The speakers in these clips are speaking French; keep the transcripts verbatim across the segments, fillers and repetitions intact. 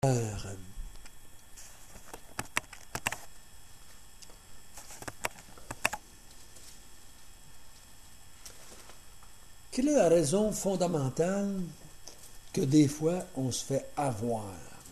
Quelle est la raison fondamentale que des fois on se fait avoir?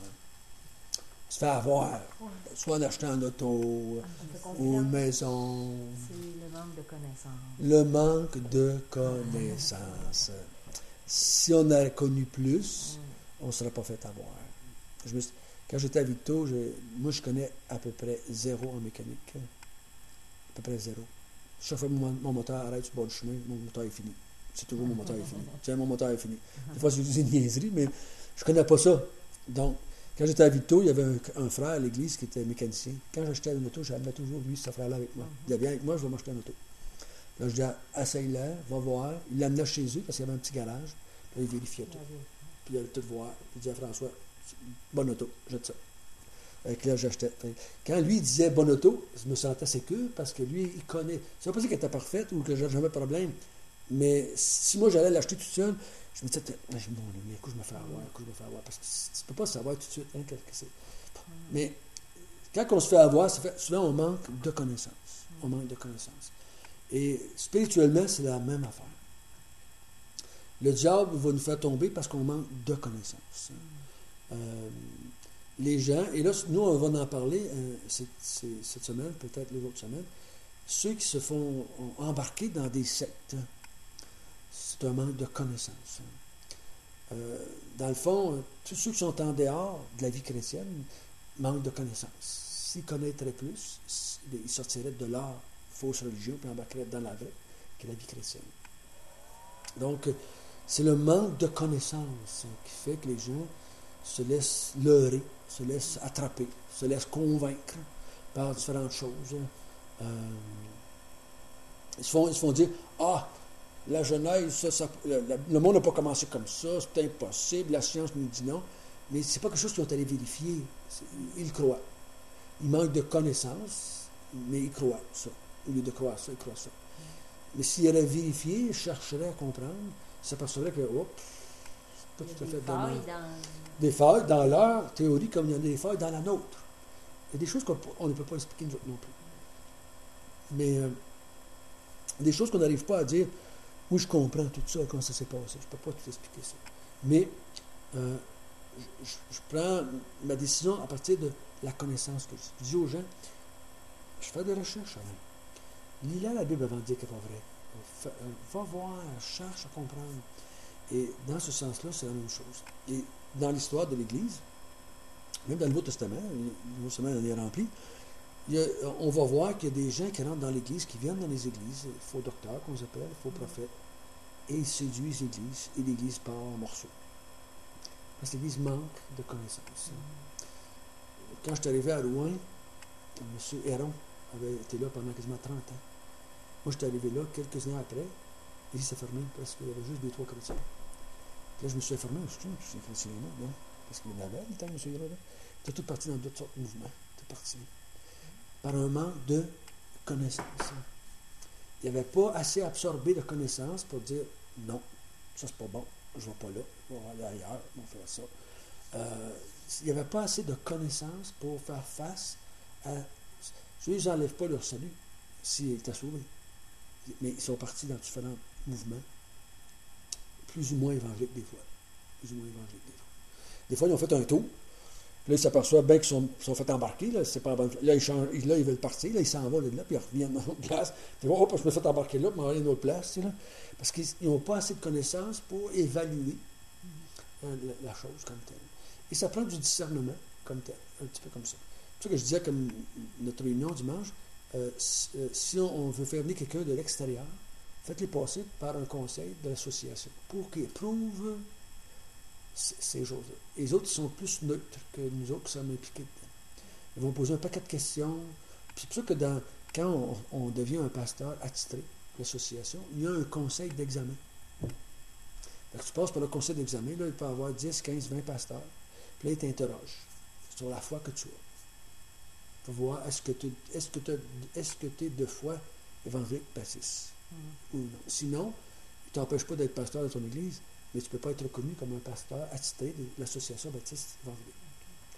On se fait avoir, soit en achetant un auto ou une maison. C'est le manque de connaissances. Le manque de connaissances. Si on avait connu plus, on ne serait pas fait avoir. Je me suis, quand j'étais à Victo, je, moi je connais à peu près zéro en mécanique. À peu près zéro. Chaque fois que mon, mon moteur arrête sur le bord du chemin, mon moteur est fini. C'est toujours mon moteur est fini. Tiens, mon moteur est fini. Des fois, c'est une niaiserie, mais je ne connais pas ça. Donc, quand j'étais à Victo, il y avait un, un frère à l'église qui était mécanicien. Quand j'achetais une auto, j'avais toujours lui, ce frère-là avec moi. Il disait, viens avec moi, je vais m'acheter une auto. Là, je disais, essaye-la, va voir. Il l'amenait chez eux parce qu'il y avait un petit garage. Là, il vérifiait tout. Puis il allait tout voir. Il disait à François, bonne auto, jette ça. Avec là, j'achetais. Quand lui il disait bonne auto, je me sentais sécure parce que lui, il connaît. Ça ne veut pas dire qu'elle était parfaite ou que j'avais jamais de problème. Mais si moi j'allais l'acheter tout seul, je me disais, bon, mais écoute, je me fais avoir, écoute, je me fais avoir. Parce que tu ne peux pas savoir tout de suite hein, quelque chose. Mais quand on se fait avoir, ça fait, souvent on manque de connaissances. On manque de connaissances. Et spirituellement, c'est la même affaire. Le diable va nous faire tomber parce qu'on manque de connaissances. Euh, les gens, et là, nous, on va en parler euh, c'est, c'est, cette semaine, peut-être les autres semaines, ceux qui se font embarquer dans des sectes, c'est un manque de connaissances. Euh, dans le fond, tous ceux qui sont en dehors de la vie chrétienne manquent de connaissances. S'ils connaîtraient plus, ils sortiraient de leur fausse religion puis embarqueraient dans la vraie, qui est la vie chrétienne. Donc, c'est le manque de connaissances qui fait que les gens se laissent leurrer, se laissent attraper, se laissent convaincre par différentes choses. Euh, ils, se font, ils se font dire, ah, la Genèse, ça, ça, le, le monde n'a pas commencé comme ça, c'est impossible, la science nous dit non. Mais ce n'est pas quelque chose qu'ils ont allé vérifier. Ils le croient. Ils manquent de connaissances, mais ils croient ça. Au lieu de croire ça, ils croient ça. Mais s'ils allaient vérifier, ils chercheraient à comprendre, ils s'apercevraient que, oh, c'est pas tout à fait dans, dans des failles dans leur théorie, comme il y en a des failles dans la nôtre. Il y a des choses qu'on ne peut pas expliquer nous autres non plus. Mais euh, des choses qu'on n'arrive pas à dire, oui, je comprends tout ça, comment ça s'est passé. Je ne peux pas tout expliquer ça. Mais euh, je, je prends ma décision à partir de la connaissance que j'ai. Je dis aux gens, je fais des recherches avant. Lis-la la Bible avant de dire qu'elle est pas vraie. Va voir, cherche à comprendre. Et dans ce sens-là, c'est la même chose. Et dans l'histoire de l'Église, même dans le Nouveau Testament, le Nouveau Testament en est rempli, il y a, on va voir qu'il y a des gens qui rentrent dans l'Église, qui viennent dans les églises, faux docteurs qu'on appelle, faux prophètes, et ils séduisent l'Église, et l'Église part en morceaux. Parce que l'Église manque de connaissances. Quand je suis arrivé à Rouen, M. Héron avait été là pendant quasiment trente ans. Moi, je suis arrivé là quelques années après, l'Église s'est fermée parce qu'il y avait juste deux, trois chrétiens. Puis là, je me suis informé, je suis ces chrétiens-là, non? Parce qu'il y en avait, le temps, M. Héron, là. C'était tout parti dans d'autres sortes de mouvements. Tout parti. Par un manque de connaissances. Il n'y avait pas assez absorbé de connaissances pour dire non, ça c'est pas bon, je ne vais pas là, je vais aller ailleurs, je vais faire ça. Euh, il n'y avait pas assez de connaissances pour faire face à. Ceux ils n'enlèvent pas leur salut s'ils étaient sauvés. Mais ils sont partis dans différents mouvements, plus ou moins évangéliques des fois. Plus ou moins évangéliques des fois. Des fois, ils ont fait un tour. Là, ils s'aperçoivent bien qu'ils sont, sont fait embarquer. Là, c'est pas bon. Là, ils changent, là, ils veulent partir. Là, ils s'en vont de là, puis ils reviennent dans une autre place. Puis, oh, je me fais embarquer là, puis m'en aller à une autre place. Tu sais, là, parce qu'ils n'ont pas assez de connaissances pour évaluer hein, la, la chose comme telle. Et ça prend du discernement comme tel, un petit peu comme ça. C'est pour ça que je disais, comme notre réunion dimanche, euh, si, euh, si on, on veut faire venir quelqu'un de l'extérieur, faites-les passer par un conseil de l'association pour qu'ils éprouvent ces choses-là. Et les autres, ils sont plus neutres que nous autres qui sommes impliqués dedans. Ils vont poser un paquet de questions. Puis c'est pour ça que dans, quand on, on devient un pasteur attitré de l'association, il y a un conseil d'examen. Donc, tu passes par le conseil d'examen, là, il peut y avoir dix, quinze, vingt pasteurs. Puis là, il t'interroge sur la foi que tu as. Pour voir, est-ce que tu est-ce que tu est-ce que tu es de foi évangélique baptiste mm-hmm. ou non. Sinon, il ne t'empêche pas d'être pasteur de ton église, mais tu ne peux pas être reconnu comme un pasteur attitré de l'association baptiste évangélique.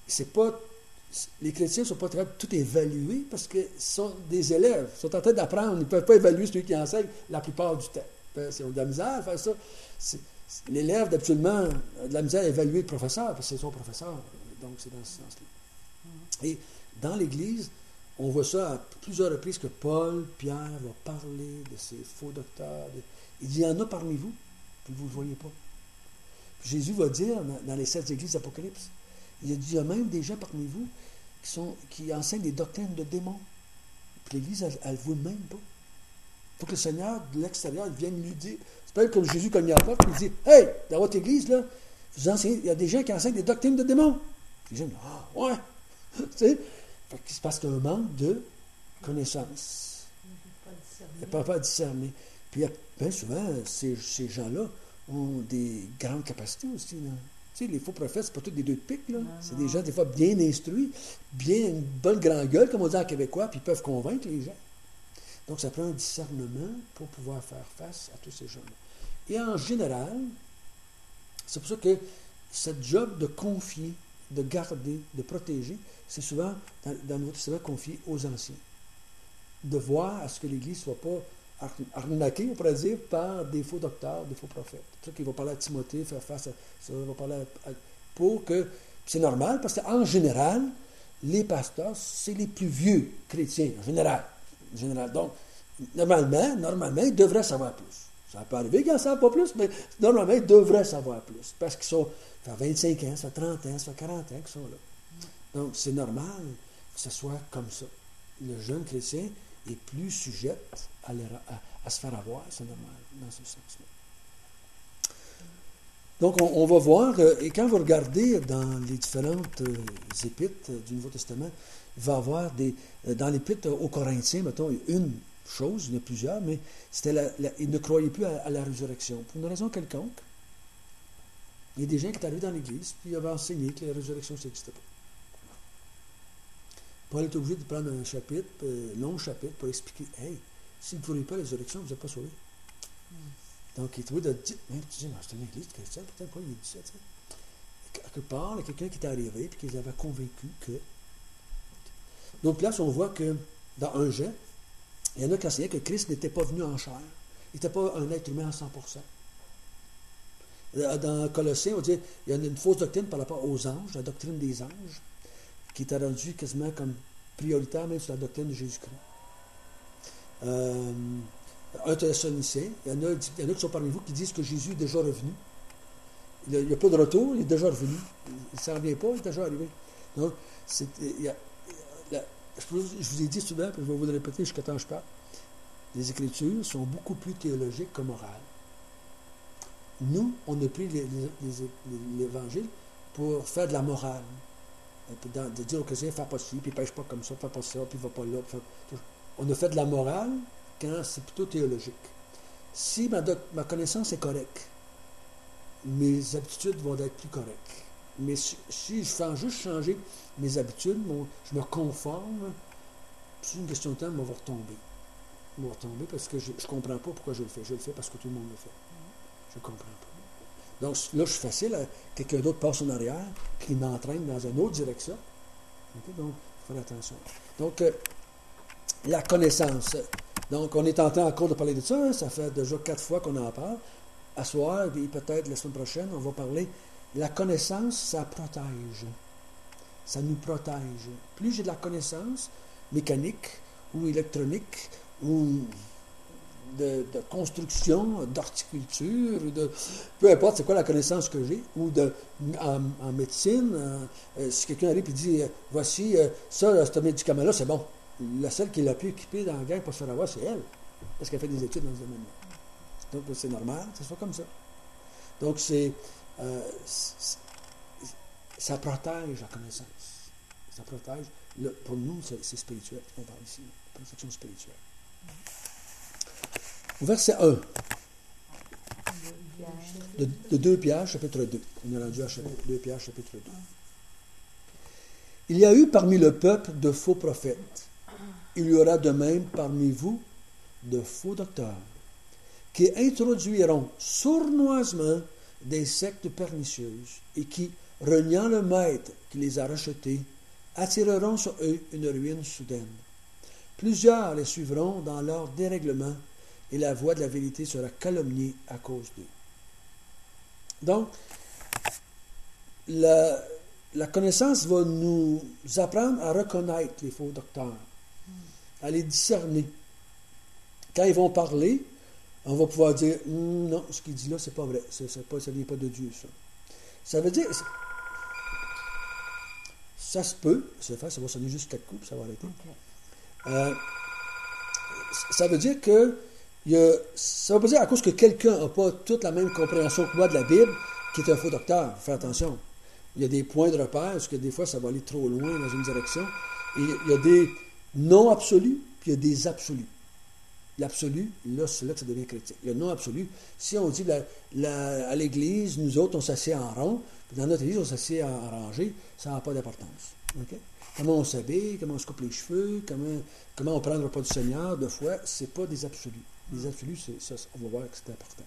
c'est pas, les chrétiens ne sont pas capables de tout évaluer parce que ce sont des élèves, ils sont en train d'apprendre, ils ne peuvent pas évaluer celui qui enseigne la plupart du temps. Ils ont de la misère à faire ça. C'est, c'est, l'élève, d'habituellement, a de la misère à évaluer le professeur parce que c'est son professeur. Donc, c'est dans ce sens-là. Et dans l'Église, on voit ça à plusieurs reprises que Paul, Pierre va parler de ces faux docteurs. De, il dit, il y en a parmi vous, puis vous ne le voyez pas. Puis Jésus va dire dans, dans les sept églises d'Apocalypse, il a dit, il y a même des gens parmi vous qui, sont, qui enseignent des doctrines de démons. Puis l'Église, elle ne le voit même pas. Il faut que le Seigneur, de l'extérieur, vienne lui dire. C'est pas comme Jésus cogne à la porte, il dit, « Hey, dans votre Église, là, vous enseignez, il y a des gens qui enseignent des doctrines de démons. » Les gens disent, « Ah, ouais. » Tu sais, c'est parce qu'il y a un manque de connaissance. Il n'y a pas pas à discerner. Puis bien souvent, ces, ces gens-là ont des grandes capacités aussi. Là. Tu sais, les faux prophètes, c'est pas tous des deux de pique. Là. C'est des gens, des fois, bien instruits, bien une bonne grande gueule, comme on dit en québécois, puis ils peuvent convaincre les gens. Donc, ça prend un discernement pour pouvoir faire face à tous ces gens-là. Et en général, c'est pour ça que cette job de confier, de garder, de protéger, c'est souvent, dans, dans le Nouveau Testament, confié aux anciens. De voir à ce que l'Église ne soit pas arnaquée, on pourrait dire, par des faux docteurs, des faux prophètes. C'est pour ça qu'il va parler à Timothée, faire face à ça, il va parler à, à, pour que... C'est normal, parce qu'en général, les pasteurs, c'est les plus vieux chrétiens, en général. En général. Donc, normalement, normalement, ils devraient savoir plus. Ça peut arriver qu'ils n'en savent pas plus, mais normalement, ils devraient savoir plus. Parce qu'ils sont, ça fait vingt-cinq ans, ça fait trente ans, ça fait quarante ans qu'ils sont là. Donc, c'est normal que ce soit comme ça. Le jeune chrétien est plus sujet à, les, à, à se faire avoir, c'est normal, dans ce sens-là. Donc, on, on va voir, euh, et quand vous regardez dans les différentes euh, épîtres euh, du Nouveau Testament, il va y avoir des... Euh, dans l'épître aux Corinthiens, mettons, il y a une chose, il y en a plusieurs, mais c'était la, la, ils ne croyaient plus à, à la résurrection. Pour une raison quelconque, il y a des gens qui sont arrivés dans l'Église, puis ils avaient enseigné que la résurrection, ça n'existait pas. Paul est obligé de prendre un chapitre, un euh, long chapitre, pour expliquer, « Hey, si vous ne croyez pas à la résurrection, vous n'êtes pas sauvés. Mm. » Donc, il est obligé de dire, « Tu dis, c'est une église chrétienne, peut-être quoi, il dit ça, tu sais. » À quelque part, il y a quelqu'un qui est arrivé, puis qui les avait convaincus que... Donc là, on voit que, dans un Jean, il y en a qui enseignaient que Christ n'était pas venu en chair. Il n'était pas un être humain à cent pour cent. Dans Colossiens, on dit, il y a une fausse doctrine par rapport aux anges, la doctrine des anges, qui était rendue quasiment comme prioritaire même sur la doctrine de Jésus-Christ. Euh, un Thessaloniciens, il y en a, il y en a qui sont parmi vous qui disent que Jésus est déjà revenu. Il n'y a, a pas de retour, il est déjà revenu. Il ne s'en revient pas, il est déjà arrivé. Donc, c'est, il y a, la, je vous ai dit souvent, puis je vais vous le répéter jusqu'à temps que je parle, les Écritures sont beaucoup plus théologiques que morales. Nous, on a pris les, les, les, l'Évangile pour faire de la morale. De dire aux chrétiens, fais pas ci, puis pêche pas comme ça, fais pas ça, puis va pas là. Fais... On a fait de la morale quand c'est plutôt théologique. Si ma, doc, ma connaissance est correcte, mes habitudes vont être plus correctes. Mais si, si je fais juste changer mes habitudes, mon, je me conforme, c'est une question de temps, on va retomber. On va retomber parce que je ne comprends pas pourquoi je le fais. Je le fais parce que tout le monde le fait. Je ne comprends pas. Donc là, je suis facile, à, quelqu'un d'autre passe en arrière, qui m'entraîne dans une autre direction. Okay? Donc, il faut faire attention. Donc, euh, la connaissance. Donc, on est en train encore de parler de ça. Hein? Ça fait déjà quatre fois qu'on en parle. À soir, et peut-être la semaine prochaine, on va parler. La connaissance, ça protège. Ça nous protège. Plus j'ai de la connaissance mécanique ou électronique ou de, de construction, d'horticulture, de, peu importe c'est quoi la connaissance que j'ai, ou de, en, en médecine, euh, si quelqu'un arrive et dit euh, voici, euh, ça, ce médicament-là, c'est bon. La seule qui l'a pu équiper dans la gang pour se faire avoir, c'est elle, parce qu'elle fait des études dans ce domaine-là. Donc, c'est normal, c'est ça comme ça. Donc, c'est, euh, c'est ça protège la connaissance. Ça protège. Le, pour nous, c'est, c'est spirituel. On parle ici. Protection spirituelle. Au verset un. De, de deux Pierre, chapitre deux. On est rendu à chapitre, deux Pierre, chapitre deux. Il y a eu parmi le peuple de faux prophètes. Il y aura de même parmi vous de faux docteurs qui introduiront sournoisement des sectes pernicieuses et qui reniant le maître qui les a rachetés, attireront sur eux une ruine soudaine. Plusieurs les suivront dans leur dérèglement, et la voie de la vérité sera calomniée à cause d'eux. Donc, la, la connaissance va nous apprendre à reconnaître les faux docteurs, à les discerner. Quand ils vont parler, on va pouvoir dire hm, non, ce qu'il dit là, c'est pas vrai, c'est, c'est pas, ça ne vient pas de Dieu, ça. Ça veut dire, ça se peut, ça va, ça va sonner juste quatre coups, puis ça va arrêter. Okay. Euh, ça veut dire que il y a, ça ne veut pas dire à cause que quelqu'un n'a pas toute la même compréhension que moi de la Bible, qui est un faux docteur. Fais attention. Il y a des points de repère, parce que des fois, ça va aller trop loin dans une direction. Et il y a des non absolus, puis il y a des absolus. L'absolu, là, c'est là que ça devient critique. Le non absolu, si on dit la, la, à l'Église, nous autres, on s'assied en rond, puis dans notre Église, on s'assied en, en rangée, ça n'a pas d'importance. Okay? Comment on s'habille, comment on se coupe les cheveux, comment, comment on prend le repas du Seigneur, de foi, ce n'est pas des absolus. Les absolus, c'est, ça, on va voir que c'est important.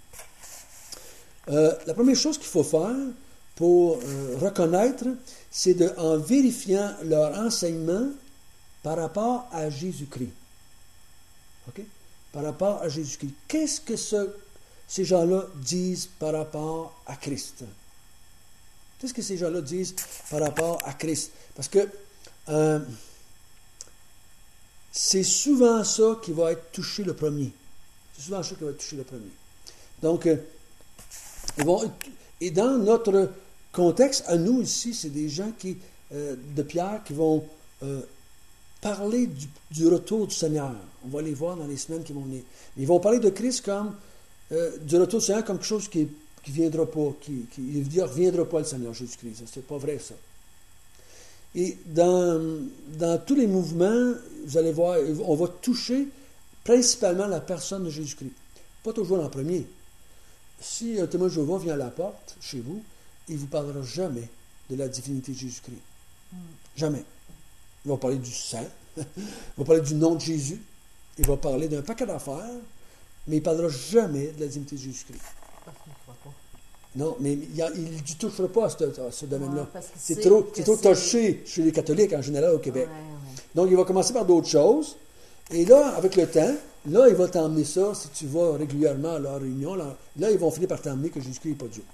Euh, la première chose qu'il faut faire pour euh, reconnaître, c'est de, en vérifiant leur enseignement par rapport à Jésus-Christ. OK? Par rapport à Jésus-Christ. Qu'est-ce que ce, ces gens-là disent par rapport à Christ? Qu'est-ce que ces gens-là disent par rapport à Christ? Parce que euh, c'est souvent ça qui va être touché le premier. C'est souvent ça qui va être touché le premier. Donc, euh, ils vont, et dans notre contexte, à nous ici, c'est des gens qui, euh, de Pierre qui vont euh, parler du, du retour du Seigneur. On va les voir dans les semaines qui vont venir. Ils vont parler de Christ comme euh, du retour du Seigneur comme quelque chose qui ne viendra pas, qui, qui il ne reviendra pas le Seigneur Jésus-Christ. C'est pas vrai ça. Et dans, dans tous les mouvements, vous allez voir, on va toucher principalement la personne de Jésus-Christ. Pas toujours en premier. Si un témoin de Jéhovah vient à la porte, chez vous, il ne vous parlera jamais de la divinité de Jésus-Christ. Mm. Jamais. Il va parler du sang, il va parler du nom de Jésus, il va parler d'un paquet d'affaires, mais il ne parlera jamais de la divinité de Jésus-Christ. Parce qu'il ne croit pas. Non, mais il ne touchera pas à ce, à ce domaine-là. Ouais, c'est trop, c'est trop touché chez les catholiques en général au Québec. Ouais, ouais. Donc, il va commencer par d'autres choses. Et là, avec le temps, là, il va t'emmener ça, si tu vas régulièrement à leur réunion, là, là ils vont finir par t'emmener que Jésus-Christ n'est pas Dieu.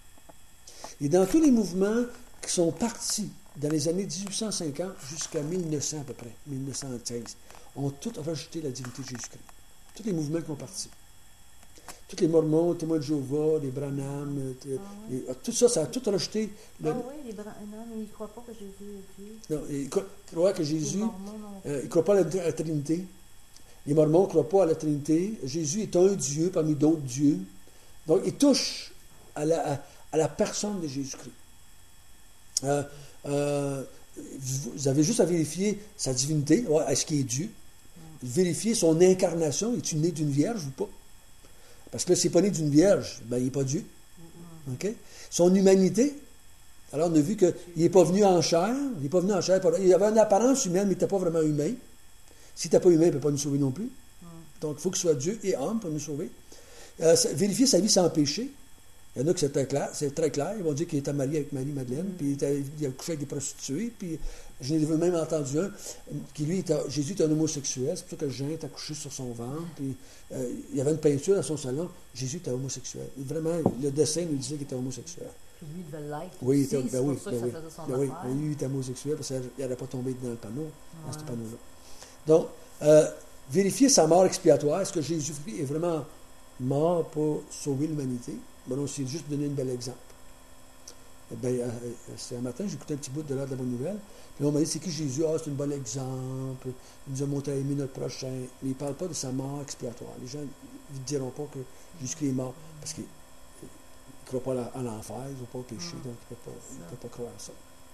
Et dans tous les mouvements qui sont partis dans les années dix-huit cent cinquante jusqu'à mille neuf cents à peu près, mille neuf cent seize, ont tous rejeté la divinité de Jésus-Christ. Tous les mouvements qui sont partis. Tous les Mormons, les témoins de Jéhovah, les Branham, ah, oui. les, tout ça, ça a tout rejeté. Le... Ah oui, les Branham, mais ils ne croient pas que Jésus est Dieu. Non, ils croient que Jésus, euh, ils ne croient pas à la, à la Trinité. Les Mormons ne croient pas à la Trinité. Jésus est un Dieu parmi d'autres dieux. Donc, ils touchent à la, à, à la personne de Jésus-Christ. Euh, euh, vous avez juste à vérifier sa divinité. Ouais, est-ce qu'il est Dieu? Mm. Vérifier son incarnation. Est-il né d'une vierge ou pas? Parce que là, s'il n'est pas né d'une vierge, ben, il n'est pas Dieu. Mm-hmm. Okay? Son humanité, alors on a vu qu'il n'est pas venu en chair. Il n'est pas venu en chair. Il avait une apparence humaine, mais il n'était pas vraiment humain. S'il n'était pas humain, il ne peut pas nous sauver non plus. Mm. Donc, il faut qu'il soit Dieu et homme pour nous sauver. Euh, vérifier sa vie sans péché. Il y en a que c'est très clair. C'est très clair. Ils vont dire qu'il était marié avec Marie-Madeleine, mm. puis il, était, il a couché avec des prostituées, puis je n'ai même entendu un qui, lui, était, Jésus était un homosexuel. C'est pour ça que Jean est accouché sur son ventre, puis euh, il y avait une peinture dans son salon. Jésus était homosexuel. Vraiment, le dessin lui disait qu'il était homosexuel. Puis lui devait l'être. Oui, aussi, était, ben oui, ben oui, ben oui, oui. Lui, il était homosexuel parce qu'il n'aurait pas tombé dans le panneau, ouais. dans ce panneau-là. Donc, euh, vérifier sa mort expiatoire. Est-ce que Jésus-Christ est vraiment mort pour sauver l'humanité? Bon, on s'est juste donné un bel exemple. Ben, euh, c'est un matin, j'écoutais un petit bout de l'heure de la bonne nouvelle. Puis on m'a dit, c'est qui Jésus? Ah, c'est un bon exemple. Il nous a montré à aimer notre prochain. Mais il ne parle pas de sa mort expiatoire. Les gens ne diront pas que Jésus-Christ est mort parce qu'ils ne croient pas à l'enfer, ils n'ont pas au péché, donc ils ne peuvent, peuvent pas croire à ça.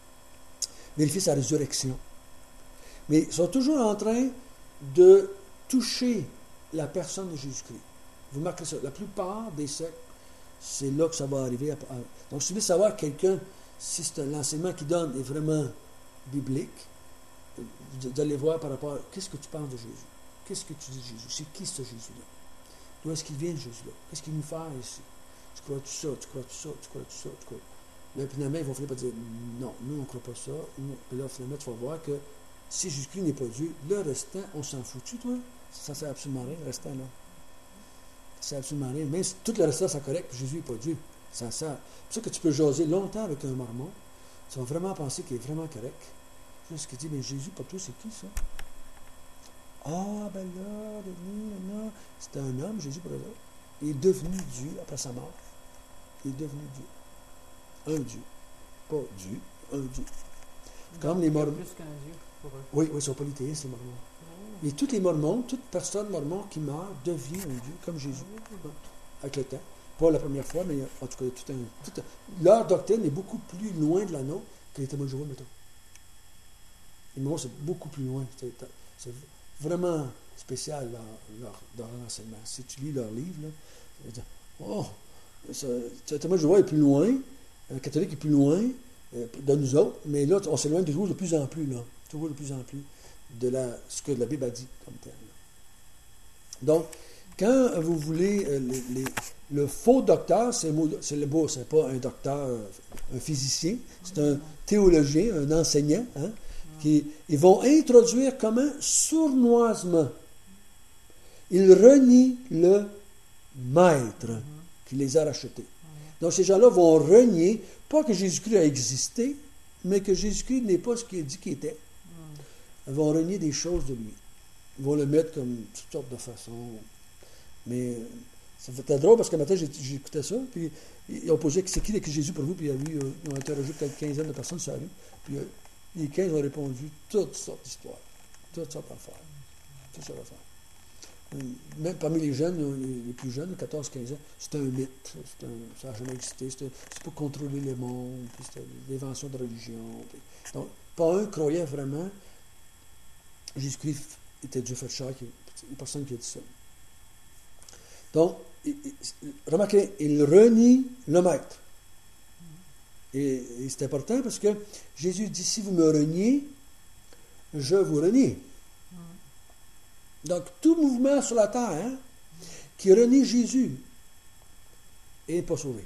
Vérifier sa résurrection. Mais ils sont toujours en train de toucher la personne de Jésus-Christ. Vous remarquez ça. La plupart des sectes, c'est là que ça va arriver. Donc, si vous voulez savoir quelqu'un, si c'est l'enseignement qu'il donne est vraiment biblique, vous allez voir par rapport à qu'est-ce que tu penses de Jésus? Qu'est-ce que tu dis de Jésus? C'est qui ce Jésus-là? D'où est-ce qu'il vient, Jésus-là? Qu'est-ce qu'il nous fait ici? Tu crois tout ça, tu crois tout ça, tu crois tout ça, tu crois. Mais finalement, ils vont finir par dire non, nous, on ne croit pas ça. Nous, puis là, finalement, tu vas voir que si Jésus-Christ n'est pas Dieu, le restant, on s'en fout-tu, toi? Ça ne sert absolument rien, le restant, là. Ça sert absolument rien. Même si tout le restant, c'est correct, puis Jésus n'est pas Dieu. Ça sert. C'est pour ça que tu peux jaser longtemps avec un mormon. Tu vas vraiment penser qu'il est vraiment correct. Juste qu'il dit, mais Jésus, pour toi, c'est qui, ça? Ah, ben là, non, non. C'était un homme, Jésus, pour eux autres. Il est devenu Dieu après sa mort. Il est devenu Dieu. Un Dieu. Pas Dieu, un Dieu. Comme les Mormons. Plus qu'un Dieu pour eux. Oui, oui, ils sont polythéistes, les Mormons. Et tous les Mormons, toute personne mormon qui meurt devient un Dieu, comme Jésus. Avec le temps. Pas la première fois, mais en tout cas, tout un, tout un, leur doctrine est beaucoup plus loin de la nôtre que les témoins de Jéhovah, mettons. Les Mormons, c'est beaucoup plus loin. C'est, c'est vraiment spécial, leur, leur, leur enseignement. Si tu lis leurs livres, là, tu vas dire, oh, ça, le témoin de Jéhovah est plus loin, le catholique est plus loin euh, de nous autres, mais là, on s'éloigne toujours de plus en plus, là. Toujours de plus en plus de la, ce que la Bible a dit comme tel. Donc, quand vous voulez, euh, les, les, le faux docteur, c'est, c'est le beau, c'est pas un docteur, un physicien, c'est un théologien, un enseignant, hein, qui, ils vont introduire comment sournoisement ils renient le maître qui les a rachetés. Donc, ces gens-là vont renier, pas que Jésus-Christ a existé, mais que Jésus-Christ n'est pas ce qu'il a dit qu'il était. Ils vont renier des choses de lui. Ils vont le mettre comme toutes sortes de façons. Mais ça fait drôle parce que matin, j'écoutais ça, puis ils ont posé c'est qui que Jésus pour vous, puis ils ont interrogé peut-être une quinzaine de personnes sur la rue, puis les quinze ont répondu toutes sortes d'histoires, toutes sortes d'affaires. Toutes sortes d'affaires. Même parmi les jeunes, les plus jeunes, quatorze quinze ans, c'est un mythe, c'est un, ça n'a jamais existé, c'est, c'est pour contrôler le monde, puis c'est l'invention de religion. Puis, donc, pas un croyait vraiment Jésus-Christ était Dieu fait chair, il n'y a personne qui a dit ça. Donc, il, il, remarquez, il renie le maître. Et, et c'est important parce que Jésus dit, si vous me reniez, je vous renie. Donc, tout mouvement sur la terre hein, qui renie Jésus n'est pas sauvé.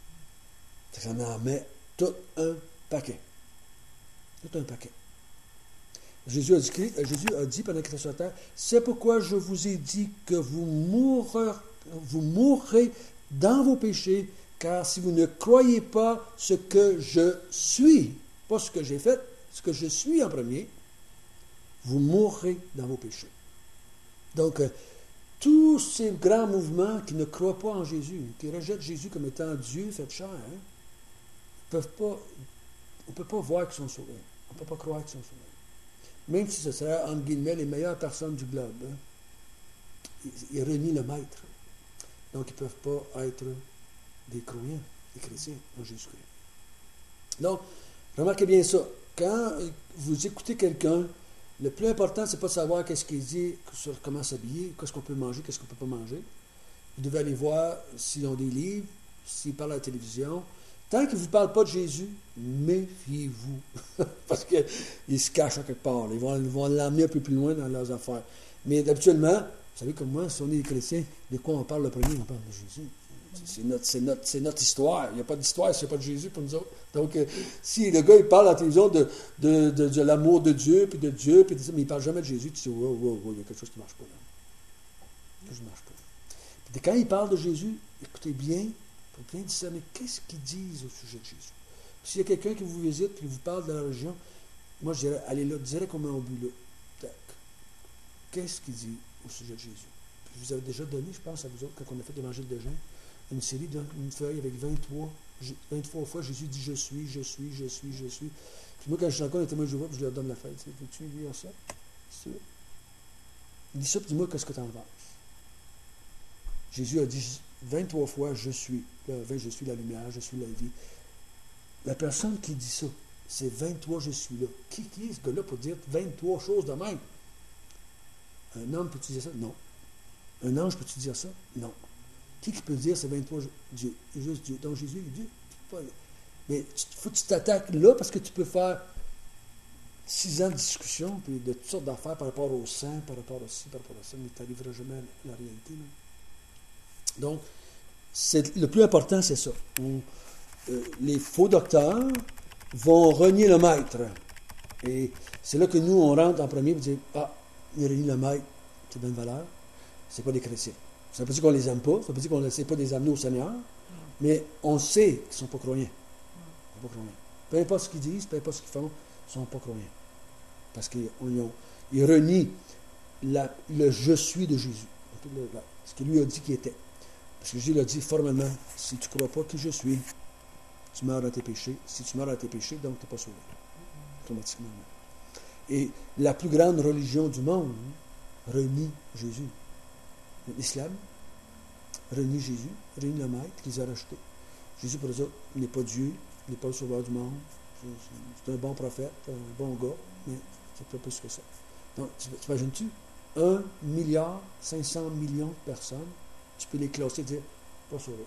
Ça en met tout un paquet. Tout un paquet. Jésus a dit, Jésus a dit pendant qu'il était sur la terre, c'est pourquoi je vous ai dit que vous mourrez, vous mourrez dans vos péchés, car si vous ne croyez pas ce que je suis, pas ce que j'ai fait, ce que je suis en premier, vous mourrez dans vos péchés. Donc, euh, tous ces grands mouvements qui ne croient pas en Jésus, qui rejettent Jésus comme étant Dieu fait chair, hein, peuvent pas, on ne peut pas voir qu'ils sont sauvés. On ne peut pas croire qu'ils sont sauvés. Même si ce serait, entre guillemets, les meilleures personnes du globe. Hein, ils, ils renient le maître. Donc, ils ne peuvent pas être des croyants, des chrétiens en Jésus-Christ. Donc, remarquez bien ça. Quand vous écoutez quelqu'un, le plus important, ce n'est pas de savoir qu'est-ce qu'il dit sur comment s'habiller, qu'est-ce qu'on peut manger, qu'est-ce qu'on ne peut pas manger. Vous devez aller voir s'ils ont des livres, s'ils parlent à la télévision. Tant qu'ils ne vous parlent pas de Jésus, méfiez-vous. Parce qu'ils se cachent à quelque part. Ils vont, ils vont l'emmener un peu plus loin dans leurs affaires. Mais habituellement, vous savez comme moi, si on est des chrétiens, de quoi on parle le premier? On parle de Jésus. C'est notre, c'est notre, c'est notre histoire. Il n'y a pas d'histoire s'il n'y a pas de Jésus pour nous autres. Donc, euh, si le gars il parle à la télévision de, de, de, de l'amour de Dieu, puis de Dieu, puis de ça, mais il ne parle jamais de Jésus, tu dis, wow, wow, wow, il y a quelque chose qui ne marche pas là. Quelque chose qui ne marche pas. Puis quand il parle de Jésus, écoutez bien, pour bien discerner qu'est-ce qu'ils disent au sujet de Jésus. Puis s'il y a quelqu'un qui vous visite, qui vous parle de la religion, moi je dirais, allez là, direct comme un but là. Tac. Qu'est-ce qu'il dit au sujet de Jésus? Puis je vous avais déjà donné, je pense, à vous autres, quand on a fait l'Évangile de Jean, une série, une feuille avec vingt-trois, vingt-trois fois, Jésus dit « Je suis, je suis, je suis, je suis ». Puis moi, quand je suis encore les témoins de Jéhovah, je leur donne la feuille. Veux-tu lire ça? C'est ça. Dis ça, puis dis-moi qu'est-ce que tu en penses. Jésus a dit vingt-trois fois « Je suis ». Là, vingt, je suis la lumière, je suis la vie. La personne qui dit ça, c'est vingt-trois, je suis là. Qui, qui est ce gars-là pour dire vingt-trois choses de même? Un homme peut-tu dire ça? Non. Un ange peut-tu dire ça? Non. Qui qui peut dire c'est vingt-trois Dieu? C'est juste Dieu. Donc Jésus est Dieu. Mais il faut que tu t'attaques là parce que tu peux faire six ans de discussion puis de toutes sortes d'affaires par rapport au sang, par rapport à ci, par rapport à ça, mais tu n'arriveras jamais à la réalité. Là. Donc, c'est, le plus important, c'est ça. On, euh, les faux docteurs vont renier le maître. Et c'est là que nous, on rentre en premier et dire, ah, il renie le maître, c'est bonne valeur. C'est pas des chrétiens. Ça ne veut pas dire qu'on les aime pas, ça ne veut pas dire qu'on n'essaie pas de les amener au Seigneur, mais on sait qu'ils ne sont pas croyants. Ils sont pas croyants. Peu importe ce qu'ils disent, peu importe ce qu'ils font, ils ne sont pas croyants. Parce qu'ils ont, ils renient la, le je suis de Jésus. Le, la, ce qu'il lui a dit qu'il était. Parce que Jésus l'a dit formellement, si tu ne crois pas que je suis, tu meurs dans tes péchés. Si tu meurs dans tes péchés, donc tu n'es pas sauvé. Automatiquement. Et la plus grande religion du monde renie Jésus. L'islam renie Jésus, renie le maître qu'ils ont racheté. Jésus, pour eux autres, n'est pas Dieu, n'est pas le sauveur du monde. C'est un bon prophète, un bon gars, mais c'est pas plus que ça. Donc, t'imagines-tu, un milliard, cinq cents millions de personnes, tu peux les classer et dire, pas sauvé.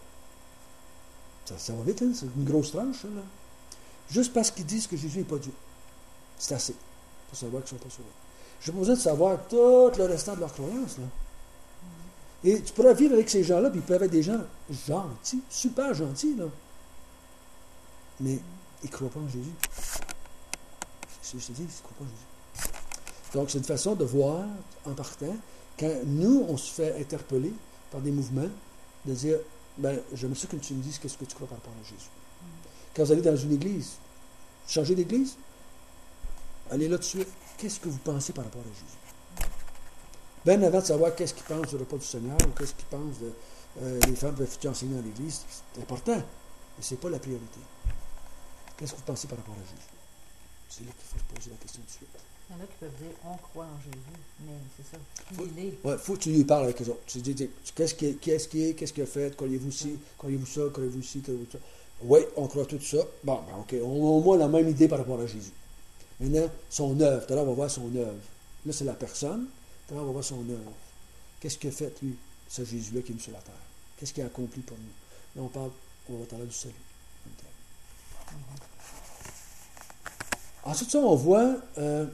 Ça, ça va vite, hein? C'est une grosse tranche, là. Juste parce qu'ils disent que Jésus n'est pas Dieu. C'est assez pour savoir qu'ils ne sont pas sauvés. J'ai pas besoin de savoir tout le restant de leur croyance, là. Et tu pourras vivre avec ces gens-là, puis ils peuvent être des gens gentils, super gentils, là. Mais ils ne croient pas en Jésus. C'est ce que je te dis, ils ne croient pas en Jésus. Donc, c'est une façon de voir, en partant, quand nous, on se fait interpeller par des mouvements, de dire, ben, j'aimerais ça que tu me dises qu'est-ce que tu crois par rapport à Jésus. Quand vous allez dans une église, changez d'église, allez là tout de suite, qu'est-ce que vous pensez par rapport à Jésus? Bien avant de savoir qu'est-ce qu'ils pensent du repas du Seigneur, ou qu'est-ce qu'ils pensent de euh, les femmes peuvent-tu enseigner dans l'Église, c'est important, mais ce n'est pas la priorité. Qu'est-ce que vous pensez par rapport à Jésus? C'est là qu'il faut se poser la question tout de suite. Il y en a qui peuvent dire on croit en Jésus, mais c'est ça. Qui faut, il est. Ouais, faut que tu lui parles avec eux autres. Tu dis, dis, qu'est-ce qu'il est, qu'est-ce qu'il est, qu'est-ce qu'il a fait, croyez-vous ci, croyez-vous ça, croyez-vous ci, croyez-vous ça. Oui, on croit tout ça. Bon, ben, OK, on a au moins la même idée par rapport à Jésus. Maintenant, son œuvre. Tout à l'heure, on va voir son œuvre. Là, c'est la personne. Tout à l'heure, on va voir son œuvre. Qu'est-ce qu'il a fait, lui, ce Jésus-là qui est venu sur la terre? Qu'est-ce qu'il a accompli pour nous? Là, on parle, on va parler du salut. Ensuite, ça, on voit euh,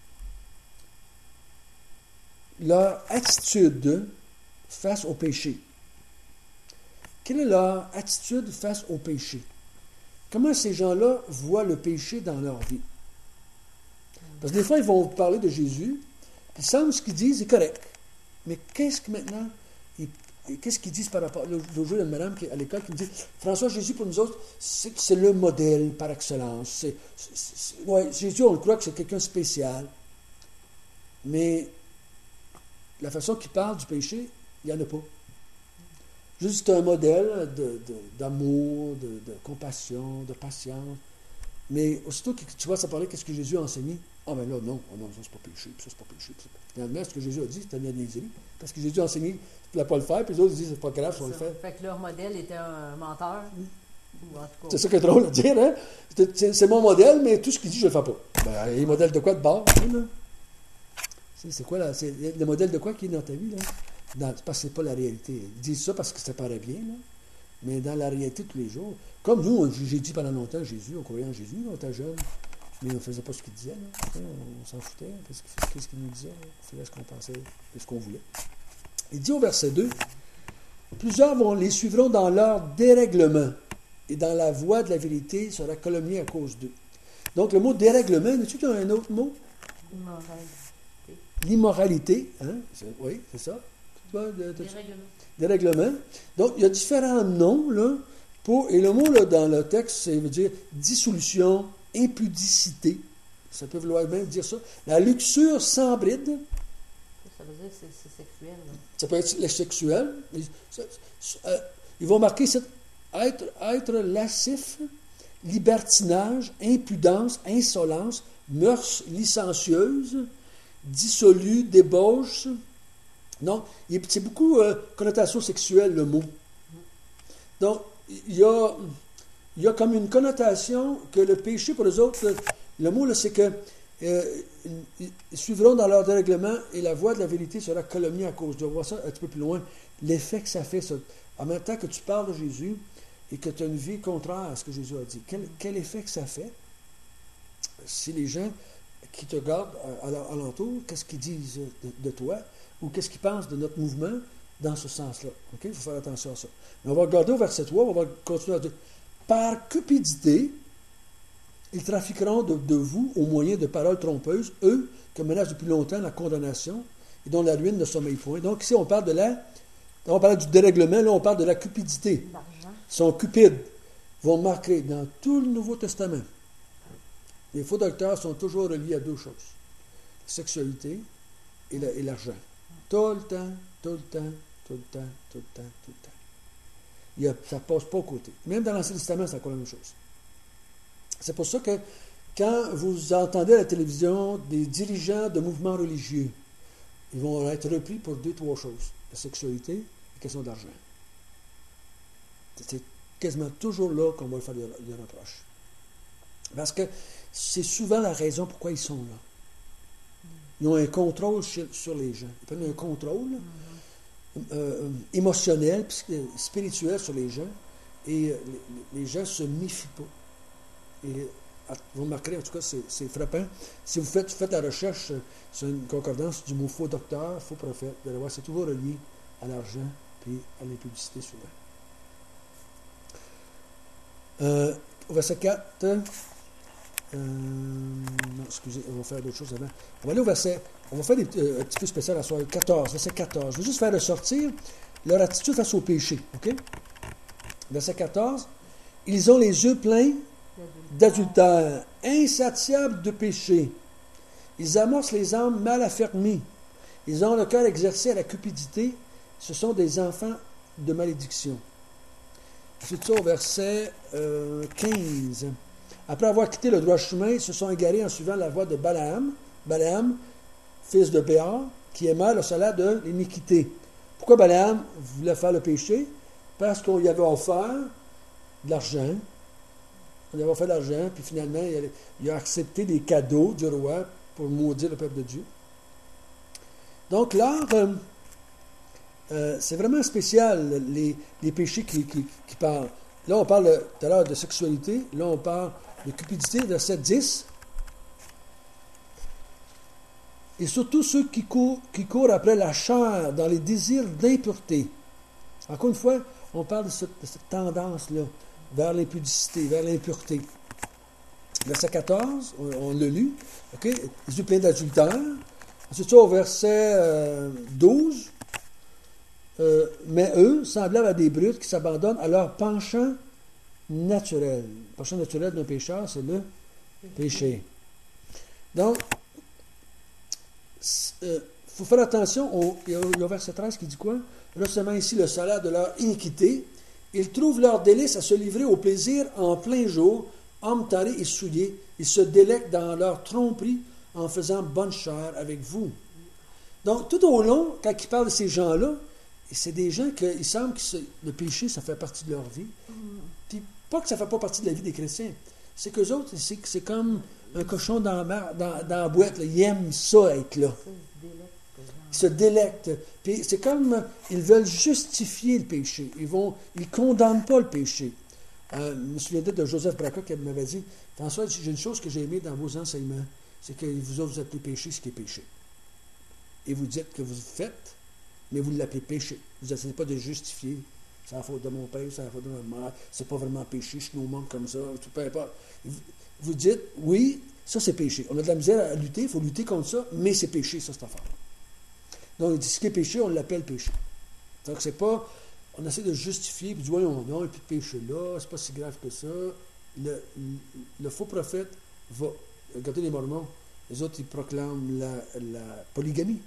leur attitude face au péché. Quelle est leur attitude face au péché? Comment ces gens-là voient le péché dans leur vie? Parce que des fois, ils vont parler de Jésus, puis il semble ce qu'ils disent est correct. Mais qu'est-ce que maintenant, ils, qu'est-ce qu'ils disent par rapport... L'autre jour, il y a une madame qui, à l'école qui me dit, François, Jésus, pour nous autres, c'est, c'est le modèle par excellence. C'est, c'est, c'est, ouais, Jésus, on le croit que c'est quelqu'un de spécial. Mais la façon qu'il parle du péché, il n'y en a pas. Juste c'est un modèle de, de, d'amour, de, de compassion, de patience. Mais aussitôt que tu vois ça parler, qu'est-ce que Jésus a enseigné? Ah, ben là, non, oh non, ça c'est pas péché, ça c'est pas péché. Finalement, ce que Jésus a dit, c'était bien niaiserie. Parce que Jésus a enseigné, tu ne pouvais pas le faire, puis les autres disent, c'est pas grave, si on le fait. Fait que leur modèle était un menteur. Ou en tout cas, C'est ça qui est drôle à dire, hein? C'est, c'est mon modèle, mais tout ce qu'il dit, je ne le fais pas. Ben, il est modèle de quoi de bord? Hein, c'est, c'est quoi, là? C'est le modèle de quoi qui est dans ta vie, là? Dans, parce que c'est pas la réalité. Ils disent ça parce que ça paraît bien, là. Mais dans la réalité de tous les jours, comme nous, on, j'ai dit pendant longtemps Jésus, on croyait en Jésus, on était jeunes, mais on ne faisait pas ce qu'il disait, là. On, on s'en foutait, qu'est-ce qu'il, qu'est-ce qu'il nous disait, là. On faisait ce qu'on pensait, ce qu'on voulait. Il dit au verset deux, plusieurs vont, les suivront dans leur dérèglement, et dans la voie de la vérité sera calomnié à cause d'eux. Donc le mot dérèglement, sais-tu qu'il y a un autre mot? immoralité. L'immoralité, hein? C'est, oui, c'est ça. De, de, de, Dérèglement. Dérèglement. Donc, il y a différents noms, là, pour, et le mot, là, dans le texte, ça veut dire dissolution, impudicité. Ça peut vouloir même dire ça. La luxure sans bride. Ça veut dire que c'est, c'est sexuel. Là. Ça peut être sexuel. Ils, ça, euh, ils vont marquer cette, être, être lascif, libertinage, impudence, insolence, mœurs licencieuses, dissolu, débauche. Non, c'est beaucoup euh, connotation sexuelle, le mot. Donc, il y a, il y a comme une connotation que le péché, pour les autres, le, le mot, là, c'est que euh, ils suivront dans leur dérèglement et la voie de la vérité sera calomniée à cause. Tu vas voir ça un petit peu plus loin. L'effet que ça fait, ça. En même temps que tu parles de Jésus et que tu as une vie contraire à ce que Jésus a dit. Quel, quel effet que ça fait si les gens qui te gardent à, à l'entour, qu'est-ce qu'ils disent de, de toi? Ou qu'est-ce qu'ils pensent de notre mouvement dans ce sens-là. OK? Il faut faire attention à ça. Mais on va regarder au verset trois, on va continuer à dire par cupidité, ils trafiqueront de, de vous au moyen de paroles trompeuses, eux, qui menacent depuis longtemps la condamnation et dont la ruine ne sommeille point. Donc ici, on parle de la... On parle du dérèglement, là, on parle de la cupidité. L'argent. Ils sont cupides. Ils vont marquer dans tout le Nouveau Testament. Les faux docteurs sont toujours reliés à deux choses. La sexualité et, la, et l'argent. Tout le temps, tout le temps, tout le temps, tout le temps, tout le temps. Il y a, ça ne passe pas au côté. Même dans l'Ancien Testament, c'est encore la même chose. C'est pour ça que quand vous entendez à la télévision des dirigeants de mouvements religieux, ils vont être repris pour deux, trois choses. La sexualité et la question d'argent. C'est quasiment toujours là qu'on va leur faire des, des reproches. Parce que c'est souvent la raison pourquoi ils sont là. Ils ont un contrôle sur, sur les gens. Ils prennent un contrôle mm-hmm. euh, émotionnel, spirituel sur les gens, et les, les gens ne se méfient pas. Et vous remarquerez, en tout cas, c'est, c'est frappant. Si vous faites, faites la recherche sur une concordance du mot faux docteur, faux prophète, vous allez voir, c'est toujours relié à l'argent puis à l'impudicité souvent. Euh, au verset quatre, euh, non, excusez, on va faire d'autres choses avant. On va aller au verset, on va faire des, euh, un petit peu spécial à soir, quatorze, verset quatorze. Je veux juste faire ressortir leur attitude face au péché, ok? Verset quatorze, ils ont les yeux pleins d'adultère, insatiables de péché. Ils amorcent les âmes mal affermies. Ils ont le cœur exercé à la cupidité. Ce sont des enfants de malédiction. C'est ça au verset euh, quinze. Après avoir quitté le droit chemin, ils se sont égarés en suivant la voie de Balaam, Balaam, fils de Béar, qui aimait le salaire de l'iniquité. Pourquoi Balaam voulait faire le péché? Parce qu'on lui avait offert de l'argent. On lui avait offert de l'argent, puis finalement, il a, il a accepté des cadeaux du roi pour maudire le peuple de Dieu. Donc là, euh, euh, c'est vraiment spécial, les, les péchés qui, qui, qui parlent. Là, on parle tout à l'heure de sexualité. Là, on parle de cupidité, verset dix. Et surtout ceux qui courent, qui courent après la chair dans les désirs d'impureté. Encore une fois, on parle de cette, de cette tendance-là vers l'impudicité, vers l'impureté. Verset quatorze, on, on l'a lu. Okay? Les yeux pleins d'adultère. Ensuite, ça, au verset euh, douze. Euh, mais eux, semblables à des brutes qui s'abandonnent à leur penchant naturel. Le penchant naturel d'un pécheur, c'est le péché. Donc, il euh, faut faire attention. Au, il y a au verset treize qui dit quoi? Là, seulement ici, le salaire de leur iniquité. Ils trouvent leur délice à se livrer au plaisir en plein jour, hommes tarés et souillés. Ils se délectent dans leur tromperie en faisant bonne chère avec vous. Donc, tout au long, quand il parle de ces gens-là, c'est des gens qui, il semble que le péché, ça fait partie de leur vie. Puis, pas que ça ne fait pas partie de la vie des chrétiens. C'est qu'eux autres, c'est, c'est comme un cochon dans la, dans, dans la boîte. Là. Ils aiment ça, être là. Ils se délectent. Puis, c'est comme, ils veulent justifier le péché. Ils ne ils condamnent pas le péché. Euh, je me souviens de Joseph Braca qui m'avait dit, François, j'ai une chose que j'ai aimée dans vos enseignements, c'est que vous autres, vous appelez péché ce qui est péché. Et vous dites que vous faites, mais vous l'appelez péché. Vous n'essayez pas de justifier. C'est la faute de mon père, c'est la faute de ma mère, c'est pas vraiment péché, je suis au monde comme ça, tout peu importe. Vous, vous dites, oui, ça c'est péché. On a de la misère à lutter, il faut lutter contre ça, mais c'est péché, ça, cette affaire. Donc, il dit, ce qui est péché, on l'appelle péché. Donc, c'est pas, on essaie de justifier, puis voyons, non, il n'y a plus de péché là, c'est pas si grave que ça. Le, le, le faux prophète va, regardez les Mormons, les autres, ils proclament la, la polygamie.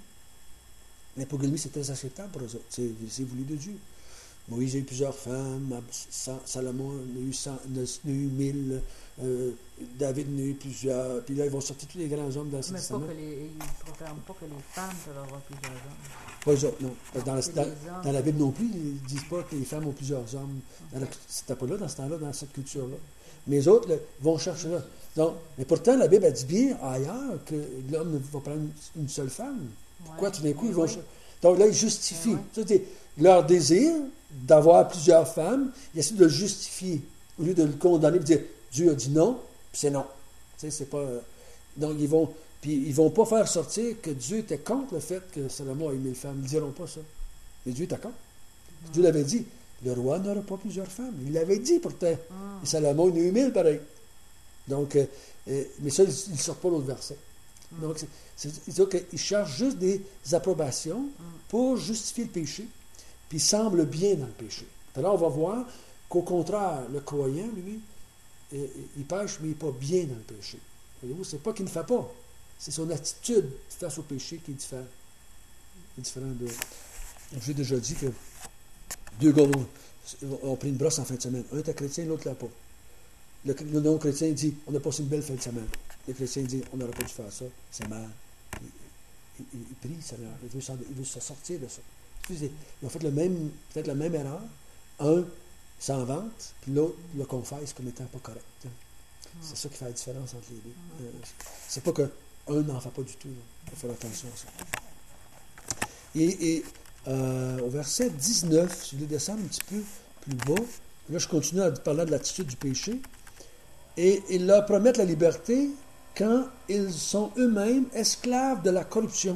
La polygamie, c'est très acceptable pour eux autres. C'est, c'est voulu de Dieu. Moïse a eu plusieurs femmes, Salomon en a eu, cent, en a eu mille, euh, David en a eu plusieurs. Puis là, ils vont sortir tous les grands hommes dans le Testament. Mais ils ne proclament pas que les femmes peuvent avoir plusieurs hommes. Pas eux autres, non. Dans la, dans, dans la Bible non plus, ils ne disent pas que les femmes ont plusieurs hommes. Okay. C'était pas là dans ce temps-là, dans cette culture-là. Mais les autres là, vont chercher là. Donc, mais pourtant, la Bible a dit bien ailleurs que l'homme va prendre une seule femme. Pourquoi ouais, tout d'un coup, ils vont... Oui. Donc là, ils justifient. Ouais. C'est leur désir d'avoir plusieurs femmes, ils essaient de le justifier. Au lieu de le condamner et de dire, Dieu a dit non, puis c'est non. Tu sais, c'est pas... Donc, ils vont... Puis, ils vont pas faire sortir que Dieu était contre le fait que Salomon a eu mille femmes. Ils ne diront pas ça. Mais Dieu était contre. Ouais. Dieu l'avait dit. Le roi n'aura pas plusieurs femmes. Il l'avait dit pourtant. Et Salomon, il en a eu mille pareil. Donc, euh, euh, mais ça, il ne sort pas l'autre verset. Donc, c'est, c'est, c'est qu'il cherche juste des approbations pour justifier le péché, puis il semble bien dans le péché. Alors, on va voir qu'au contraire, le croyant, lui, euh, il pêche, mais il n'est pas bien dans le péché. Voyez-vous, c'est pas qu'il ne fait pas. C'est son attitude face au péché qui est différente. Qui est différent de... J'ai déjà dit que deux gars ont pris une brosse en fin de semaine. Un était chrétien, l'autre l'a pas. Le, le non-chrétien dit, on a passé une belle fin de semaine. Le chrétien dit, on n'aurait pas dû faire ça, c'est mal. Il, il, il, il prie, Seigneur, il veut, il veut se sortir de ça. Ils ont fait le même, peut-être la même erreur. Un s'en vante, puis l'autre le confesse comme étant pas correct. C'est ça qui fait la différence entre les deux. Euh, c'est pas qu'un n'en fait pas du tout. Il faut faire attention à ça. Et, et euh, au verset dix-neuf, si vous voulez descendre un petit peu plus bas, là je continue à parler de l'attitude du péché. Et ils leur promettent la liberté quand ils sont eux-mêmes esclaves de la corruption.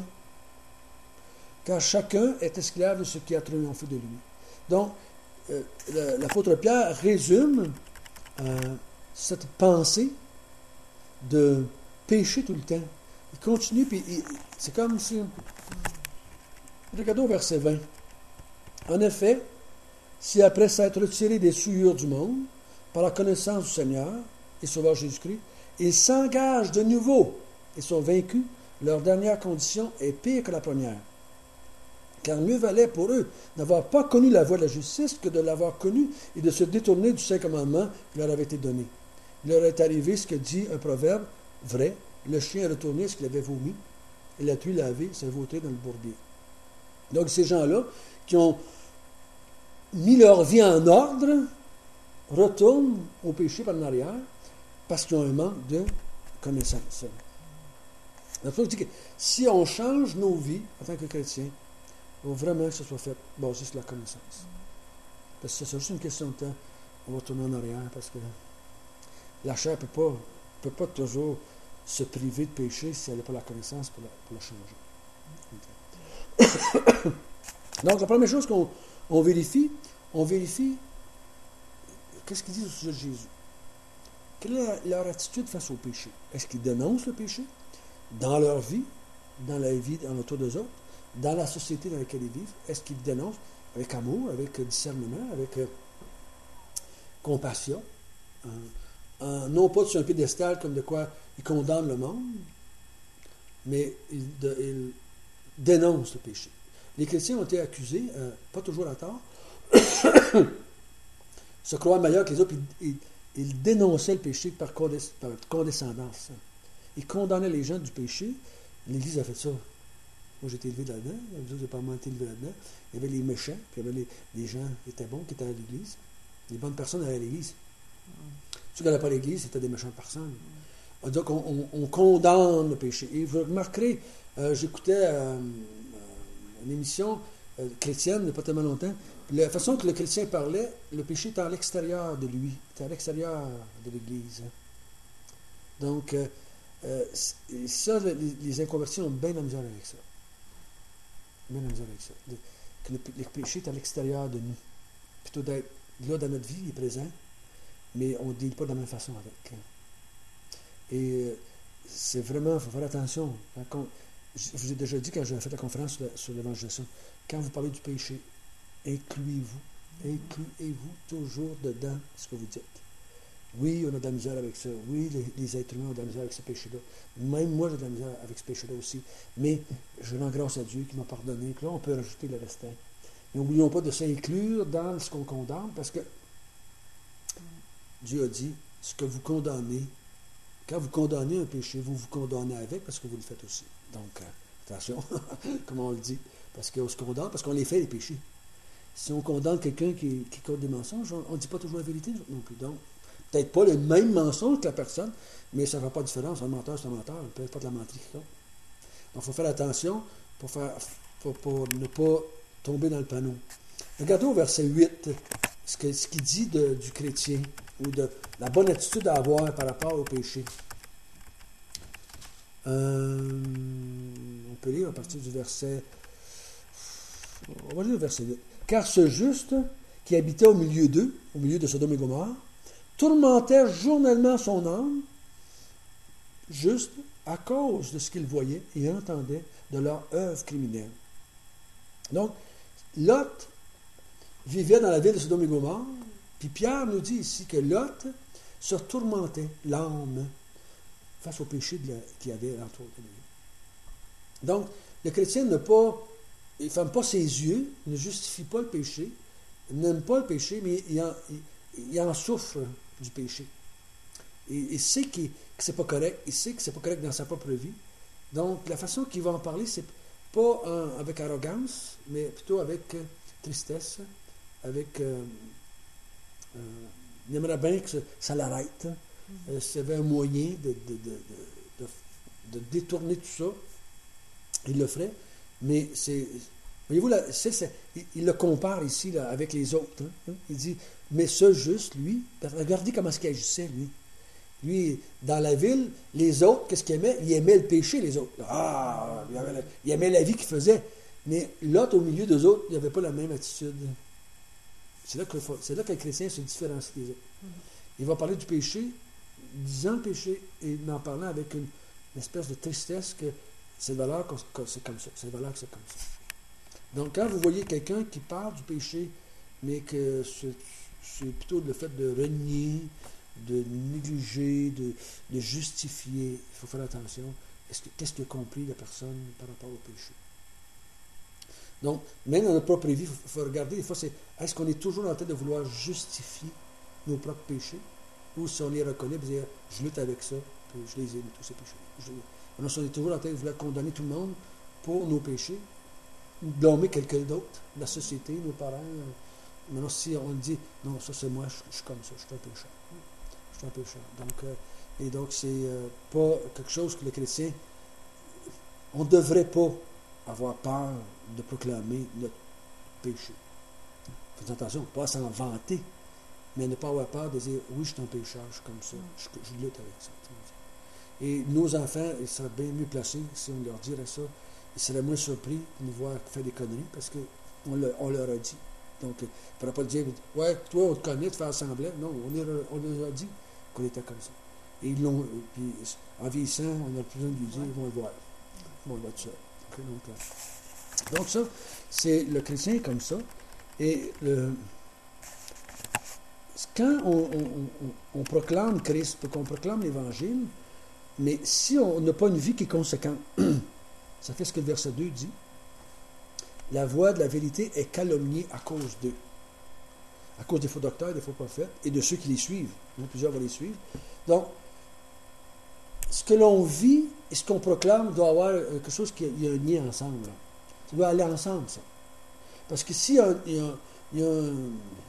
Car chacun est esclave de ce qui a triomphé de lui. Donc, euh, l'apôtre Pierre résume euh, cette pensée de pécher tout le temps. Il continue, puis il, c'est comme si... Regardez au verset vingt. En effet, si après s'être retirés des souillures du monde, par la connaissance du Seigneur et Sauveur Jésus-Christ, ils s'engagent de nouveau et sont vaincus, leur dernière condition est pire que la première. Car mieux valait pour eux n'avoir pas connu la voie de la justice que de l'avoir connue et de se détourner du saint commandement qui leur avait été donné. Il leur est arrivé ce que dit un proverbe vrai, le chien est retourné ce qu'il avait vomi, et la truie lavée s'est vautrée dans le bourbier. Donc ces gens-là qui ont mis leur vie en ordre retournent au péché par en arrière parce qu'ils ont un manque de connaissance. La fois, je dis que si on change nos vies en tant que chrétiens, il faut vraiment que ce soit fait basé sur la connaissance. Parce que c'est juste une question de temps. On va tourner en arrière parce que la chair ne peut pas, peut pas toujours se priver de péché si elle n'a pas la connaissance pour la, pour la changer. Donc, la première chose qu'on on vérifie, on vérifie qu'est-ce qu'ils disent au sujet de Jésus. Quelle est leur attitude face au péché? Est-ce qu'ils dénoncent le péché dans leur vie, dans la vie en autour d'eux autres, dans la société dans laquelle ils vivent? Est-ce qu'ils dénoncent avec amour, avec discernement, avec euh, compassion, euh, euh, non pas sur un piédestal comme de quoi ils condamnent le monde, mais ils, de, ils dénoncent le péché. Les chrétiens ont été accusés, euh, pas toujours à tort, se croire meilleurs que les autres, ils, ils, ils dénonçaient le péché par, condes, par condescendance. Ils condamnaient les gens du péché. L'Église a fait ça. Moi, j'ai été élevé là-dedans. Les autres n'ont pas moins été élevés là-dedans. Il y avait les méchants, puis il y avait les, les gens qui étaient bons, qui étaient à l'Église. Les bonnes personnes allaient à l'Église. Ceux qui n'allaient pas à l'Église, c'était des méchantes personnes. Donc, on, on, on condamne le péché. Et vous remarquerez, euh, j'écoutais euh, une émission euh, chrétienne il n'y a pas tellement longtemps. La façon que le chrétien parlait, le péché était à l'extérieur de lui, était à l'extérieur de l'Église. Donc, euh, euh, ça, les, les inconvertis ont bien de la misère avec ça. Bien de la misère avec ça. De, que le, le péché est à l'extérieur de nous. Plutôt d'être là dans notre vie, il est présent, mais on ne dit pas de la même façon avec. Et euh, c'est vraiment, il faut faire attention. Quand, je vous ai déjà dit quand j'ai fait la conférence sur, la, sur l'évangélisation, quand vous parlez du péché, incluez-vous, incluez-vous toujours dedans ce que vous dites. Oui, on a de la misère avec ça. Oui, les, les êtres humains ont de la misère avec ce péché-là. Même moi, j'ai de la misère avec ce péché-là aussi. Mais je rends grâce à Dieu qui m'a pardonné. Que là, on peut rajouter le restant. Mais n'oublions pas de s'inclure dans ce qu'on condamne, parce que Dieu a dit, ce que vous condamnez, quand vous condamnez un péché, vous vous condamnez avec, parce que vous le faites aussi. Donc, euh, attention, comment on le dit. Parce qu'on se condamne, parce qu'on les fait, les péchés. Si on condamne quelqu'un qui, qui compte des mensonges, on ne dit pas toujours la vérité non plus. Donc, peut-être pas le même mensonge que la personne, mais ça ne fait pas de différence. Un menteur, c'est un menteur. Peu importe la menterie qui compte. Donc, il faut faire attention pour, faire, pour, pour ne pas tomber dans le panneau. Regardez au verset huit, ce, que, ce qu'il dit de, du chrétien, ou de la bonne attitude à avoir par rapport au péché. Euh, on peut lire à partir du verset... On va lire le verset huit. Car ce juste qui habitait au milieu d'eux, au milieu de Sodome et Gomorrhe, tourmentait journellement son âme, juste à cause de ce qu'ils voyaient et entendaient de leur œuvre criminelle. Donc, Lot vivait dans la ville de Sodome et Gomorrhe, puis Pierre nous dit ici que Lot se tourmentait l'âme face au péché qu'il y avait autour de lui. Donc, le chrétien n'a pas, il ne ferme pas ses yeux, ne justifie pas le péché, il n'aime pas le péché, mais il en, il, il en souffre du péché. Et il sait qu'il, que ce n'est pas correct, il sait que ce n'est pas correct dans sa propre vie. Donc, la façon qu'il va en parler, c'est pas en, avec arrogance, mais plutôt avec euh, tristesse, avec... Euh, euh, il aimerait bien que ça, ça l'arrête. Hein. Euh, s'il y avait un moyen de, de, de, de, de, de détourner tout ça, il le ferait. Mais c'est... Voyez-vous, là, c'est, c'est, il, il le compare ici là, avec les autres. Hein. Il dit, mais ce juste, lui, regardez comment est-ce qu'il agissait, lui. Lui, dans la ville, les autres, qu'est-ce qu'il aimait? Il aimait le péché, les autres. Ah, il aimait la, il aimait la vie qu'il faisait. Mais l'autre, au milieu des autres, il n'avait pas la même attitude. C'est là que, c'est là que le chrétien se différencie des autres. Il va parler du péché, disant le péché, et en parlant avec une, une espèce de tristesse que c'est de valeur que c'est comme ça. C'est de valeur que c'est comme ça. Donc, quand vous voyez quelqu'un qui parle du péché, mais que c'est, c'est plutôt le fait de renier, de négliger, de, de justifier, il faut faire attention. Est-ce que, qu'est-ce que compris la personne par rapport au péché? Donc, même dans notre propre vie, il faut, faut regarder, des fois, c'est est-ce qu'on est toujours en train de vouloir justifier nos propres péchés, ou si on les reconnaît, dire je lutte avec ça, puis je les aime, tous ces péchés. Je, alors, si on est toujours en train de vouloir condamner tout le monde pour nos péchés, blâmer quelqu'un d'autre, la société, nos parents. Maintenant, si on dit non, ça c'est moi, je, je suis comme ça, je suis un pécheur. Je suis un pécheur. Donc, euh, et donc, c'est euh, pas quelque chose que le chrétien. On ne devrait pas avoir peur de proclamer notre péché. Faites attention, pas s'en vanter, mais ne pas avoir peur de dire oui, je suis un pécheur, je suis comme ça, je, je lutte avec ça. Et nos enfants, ils seraient bien mieux placés si on leur dirait ça. Ils seraient moins surpris de nous voir faire des conneries parce qu'on le, on leur a dit. Donc, il ne faudra pas dire ouais, toi, on te connaît, tu fais semblant. Non, on, est, on leur a dit qu'on était comme ça. Et ils l'ont. Puis, en vieillissant, on n'a plus besoin de lui dire, ils vont le voir. Ils vont le voir tout seul. Okay, donc, euh, donc, ça, c'est le chrétien comme ça. Et le, quand on, on, on, on proclame Christ, qu'on proclame l'Évangile, mais si on n'a pas une vie qui est conséquente, ça fait ce que le verset deux dit. La voix de la vérité est calomniée à cause d'eux. À cause des faux docteurs, des faux prophètes, et de ceux qui les suivent. Il y en a plusieurs vont les suivre. Donc, ce que l'on vit et ce qu'on proclame doit avoir quelque chose qui y a un lien ensemble. Là. Ça doit aller ensemble, ça. Parce que s'il y a, il y a, il y a un,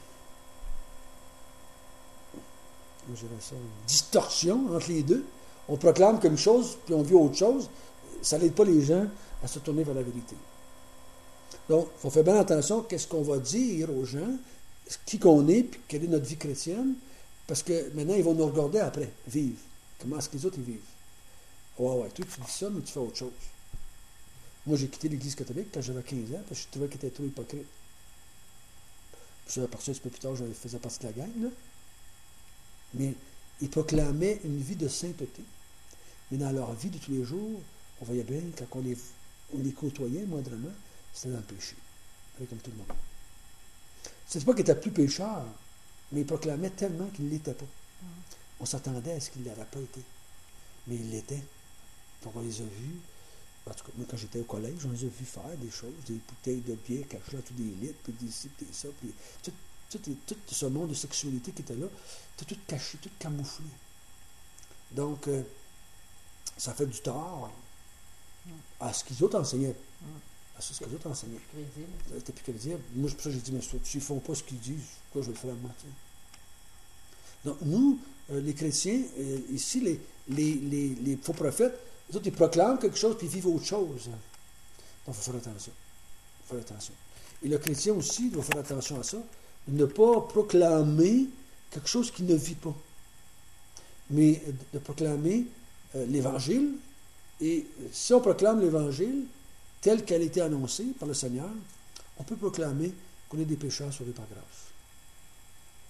je dirais ça, une distorsion entre les deux, on proclame quelque chose, puis on vit autre chose, ça n'aide pas les gens à se tourner vers la vérité. Donc, il faut faire bien attention à qu'est-ce qu'on va dire aux gens, qui qu'on est, puis quelle est notre vie chrétienne, parce que maintenant, ils vont nous regarder après, vivre. Comment est-ce que les autres, ils vivent? Ouais, ouais, toi, tu dis ça, mais tu fais autre chose. Moi, j'ai quitté l'Église catholique quand j'avais quinze ans, parce que je trouvais qu'elle était trop hypocrite. Puis, à partir un peu plus tard, je faisais partie de la gang, là. Mais ils proclamaient une vie de sainteté. Mais dans leur vie de tous les jours, on voyait bien, quand on les, on les côtoyait moindrement, c'était dans le péché. Comme tout le monde. C'est pas qu'ils étaient plus pécheurs, mais ils proclamaient tellement qu'ils ne l'étaient pas. On s'attendait à ce qu'ils ne l'auraient pas été. Mais ils l'étaient. Donc on les a vus. En tout cas, moi, quand j'étais au collège, on les a vus faire des choses, des bouteilles de bière cachées à tous des litres, puis des ci, puis des ça, puis tout, tout, tout, tout ce monde de sexualité qui était là, c'était tout caché, tout camouflé. Donc, euh, ça fait du tort à ce qu'ils autres enseignaient. À ce qu'ils autres enseignaient. C'était plus crédible. Moi, pour ça, j'ai dit, mais s'ils ne font pas ce qu'ils disent, quoi, je vais le faire à moi. Donc, nous, euh, les chrétiens, euh, ici, les, les, les, les faux prophètes, les autres, ils proclament quelque chose, puis ils vivent autre chose. Donc, il faut faire attention. Il faut faire attention. Et le chrétien aussi doit faire attention à ça, ne pas proclamer quelque chose qu'il ne vit pas, mais de proclamer euh, l'Évangile. Et si on proclame l'Évangile telle qu'elle a été annoncée par le Seigneur, on peut proclamer qu'on est des pécheurs sauvés par grâce.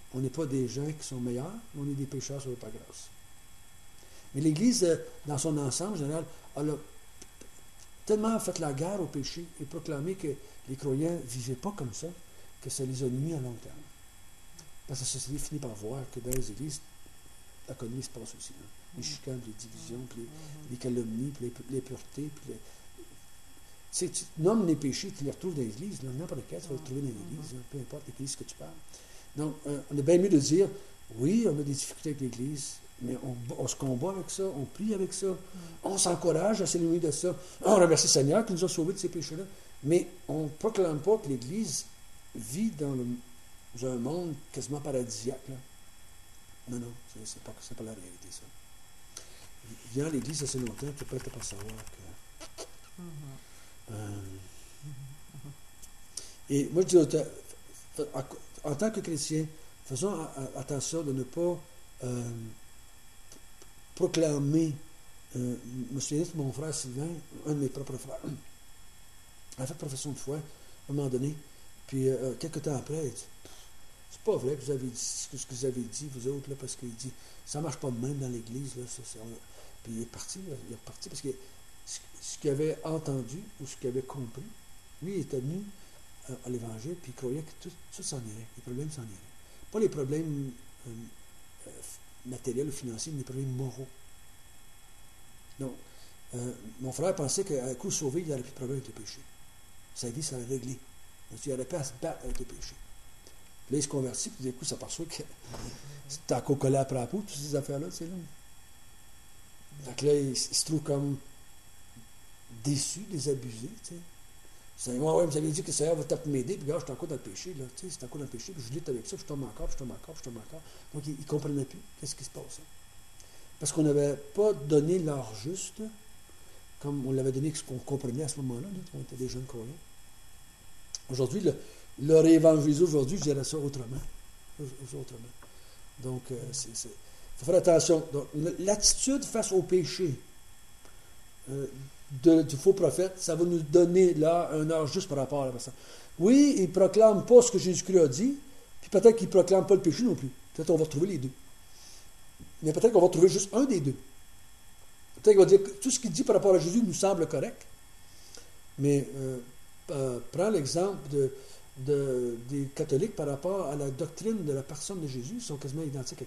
on n'est pas des gens qui sont meilleurs, mais on est des pécheurs sauvés par grâce. Mais l'Église, euh, dans son ensemble, en général, elle a tellement fait la guerre au péché et proclamé que les croyants ne vivaient pas comme ça, que ça les a nuits à long terme. Parce que la société finit par voir que dans les églises, la connerie se passe aussi. Hein. Les chicanes, les divisions, puis les, les calomnies, puis les, les puretés. Puis les... Tu sais, tu nommes les péchés, tu les retrouves dans l'église. N'importe quel, tu vas les trouver dans l'église, hein, peu importe l'église que tu parles. Donc, euh, on est bien mieux de dire, oui, on a des difficultés avec l'église, mais on, on se combat avec ça, on prie avec ça, on s'encourage à s'éloigner de ça. On remercie le Seigneur qui nous a sauvés de ces péchés-là. Mais on ne proclame pas que l'Église vit dans, le, dans un monde quasiment paradisiaque. Là. Non, non, c'est, c'est, pas, c'est pas la réalité, ça. Viens à l'Église assez longtemps, tu peux peut-être pas savoir que... Euh, et moi, je dis, en tant que chrétien, faisons attention de ne pas euh, proclamer. Euh, je me souviens de mon frère Sylvain, un de mes propres frères, a fait profession de foi à un moment donné, puis euh, quelques temps après, il dit, c'est pas vrai que vous avez dit ce que vous avez dit, vous autres, là, parce qu'il dit, ça marche pas de même dans l'Église, là, ça, c'est, on, puis il est parti, là, il est reparti, parce que ce, ce qu'il avait entendu, ou ce qu'il avait compris, lui, il était venu euh, à l'Évangile, puis il croyait que tout, tout s'en irait, les problèmes s'en iraient. Pas les problèmes euh, euh, matériels ou financiers, mais les problèmes moraux. Donc, euh, mon frère pensait qu'à coup sauvé, il n'aurait plus de problème avec le péché. Sa vie serait réglée. Donc, il n'aurait pas à se battre avec le péché. Puis là, il se convertit, puis du coup, il s'aperçoit que c'est encore collé après la peau, toutes ces affaires-là, tu sais, là. Donc là, il, il se trouve comme déçu, désabusé, tu sais. C'est, ouais, ouais, vous avez dit que le Seigneur va peut-être m'aider, puis regarde, je suis encore dans le péché, là, tu sais, c'est encore dans le péché, puis je lutte avec ça, puis je tombe encore, puis je tombe encore, puis je tombe encore. Donc, il ne comprenait plus qu'est-ce qui se passe. Hein. Parce qu'on n'avait pas donné l'heure juste, comme on l'avait donné ce qu'on comprenait à ce moment-là, nous, quand on était des jeunes croyants. Aujourd'hui, le, le réévangéliser aujourd'hui, je dirais ça autrement. autrement. Donc, il euh, faut faire attention. Donc, l'attitude face au péché euh, de, du faux prophète, ça va nous donner là un heure juste par rapport à la personne. Oui, il ne proclame pas ce que Jésus-Christ a dit, puis peut-être qu'il ne proclame pas le péché non plus. Peut-être qu'on va retrouver les deux. Mais peut-être qu'on va trouver juste un des deux. Peut-être qu'il va dire que tout ce qu'il dit par rapport à Jésus nous semble correct. Mais euh, euh, prends l'exemple de, de, des catholiques par rapport à la doctrine de la personne de Jésus, ils sont quasiment identiques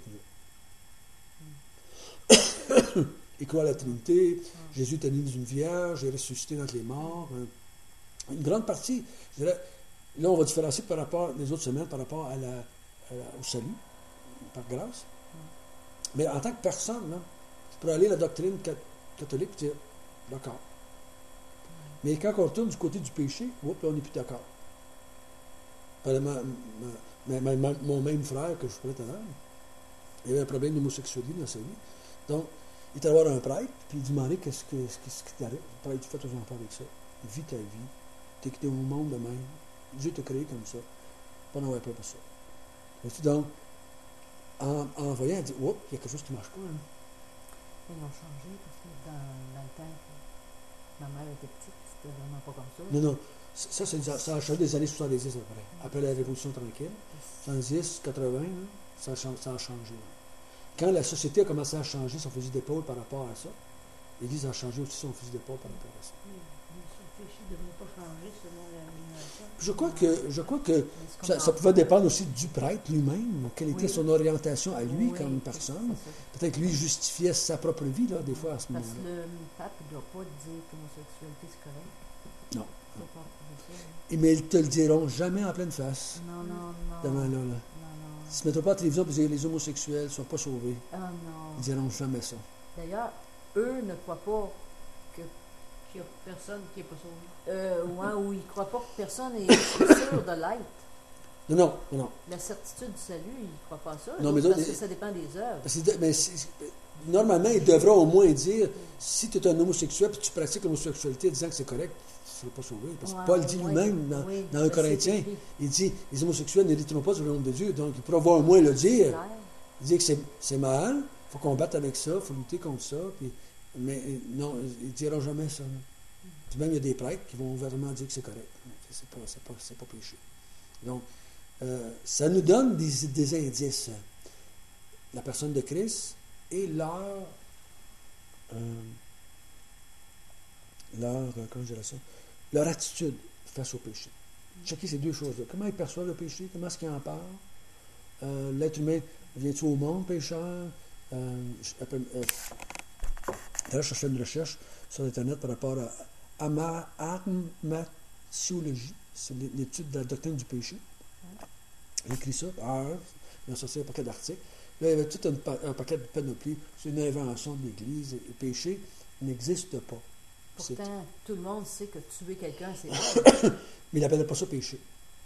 avec nous. Ils croient à la Trinité, Jésus est né d'une vierge, il est ressuscité d'entre les morts. Une grande partie, je dirais, là on va différencier par rapport les autres semaines par rapport à la, à la, au salut, par grâce. Mais en tant que personne, là, tu peux aller à la doctrine catholique et dire d'accord. Mais quand on retourne du côté du péché, oups, là, on n'est plus d'accord. Ma, ma, ma, ma, mon même frère que je parlais tout à l'heure, il avait un problème d'homosexualité dans sa vie. Donc, il est allé voir un prêtre, puis il demandait qu'est-ce, que, qu'est-ce qui t'arrive. Le prêtre, fais toujours pas avec ça. Vis ta vie. T'es quitté au monde de même. Dieu t'a créé comme ça. Pas n'en pas pour ça. Donc, En, en voyant, elle dit, oh, il y a quelque chose qui ne marche pas. Hein. Ils ont changé parce que dans, dans le temps que ma mère était petite, c'était vraiment pas comme ça. Non, non. Ça, ça, ça a changé des années soixante-dix après. Après la Révolution tranquille. soixante-dix, quatre-vingts, là, ça, a, ça a changé. Là. Quand la société a commencé à changer son fusil d'épaule par rapport à ça, l'Église a changé aussi son fusil d'épaule par rapport à ça. Oui, mais ce péché ne devrait pas changer selon la révélation. Je crois que, je crois que ça, ça pouvait dépendre aussi du prêtre lui-même, quelle était oui. son orientation à lui oui, comme personne. Peut-être que lui justifiait sa propre vie, là, des fois, à ce moment-là. Parce que le pape ne doit pas dire que l'homosexualité, c'est correct. Non. non. Et, mais ils ne te le diront jamais en pleine face. Non, non, non. Devant là, là. Non, non. Ils ne se mettront pas à la télévision pour dire que les homosexuels ne sont pas sauvés. Ah, non. Ils diront jamais ça. D'ailleurs, eux ne croient pas que qu'il n'y a personne qui n'est pas sauvé. Euh, ouais, ou ils ne croient pas que personne est sûr de l'être. Non, non, non. La certitude du salut, ils ne croient pas ça. Non, mais parce donc, que ça dépend des œuvres. C'est, mais c'est, normalement, ils devraient au moins dire, si tu es un homosexuel et tu pratiques l'homosexualité disant que c'est correct, tu ne seras pas sauvé. Parce que ouais, Paul dit ouais, lui-même dans, oui, dans un Corinthien, il dit, les homosexuels n'hériteront pas du royaume de Dieu. Donc, il pourra au moins le dire. Il dit que c'est, c'est mal, il faut combattre avec ça, il faut lutter contre ça. Puis, mais non, ils ne diront jamais ça. Puis même, il y a des prêtres qui vont ouvertement dire que c'est correct. C'est pas, c'est pas, c'est pas péché. Donc, euh, ça nous donne des, des indices. La personne de Christ et leur, euh, leur, euh, comment je dirais ça, leur attitude face au péché. Checker ces deux choses-là. Comment ils perçoivent le péché, comment est-ce qu'ils en parlent. Euh, l'être humain, vient-tu au monde pécheur? Euh, je, euh, D'ailleurs, je cherchais une recherche sur Internet par rapport à armatiologie, c'est l'étude de la doctrine du péché. J'ai écrit ça, heure, ils ont sorti un paquet d'articles. Là, il y avait tout un, un paquet de panoplie. C'est une invention de l'Église. Le péché n'existe pas. Pourtant, tout le monde sait que tuer quelqu'un, c'est vrai. Mais il n'appelle pas ça péché.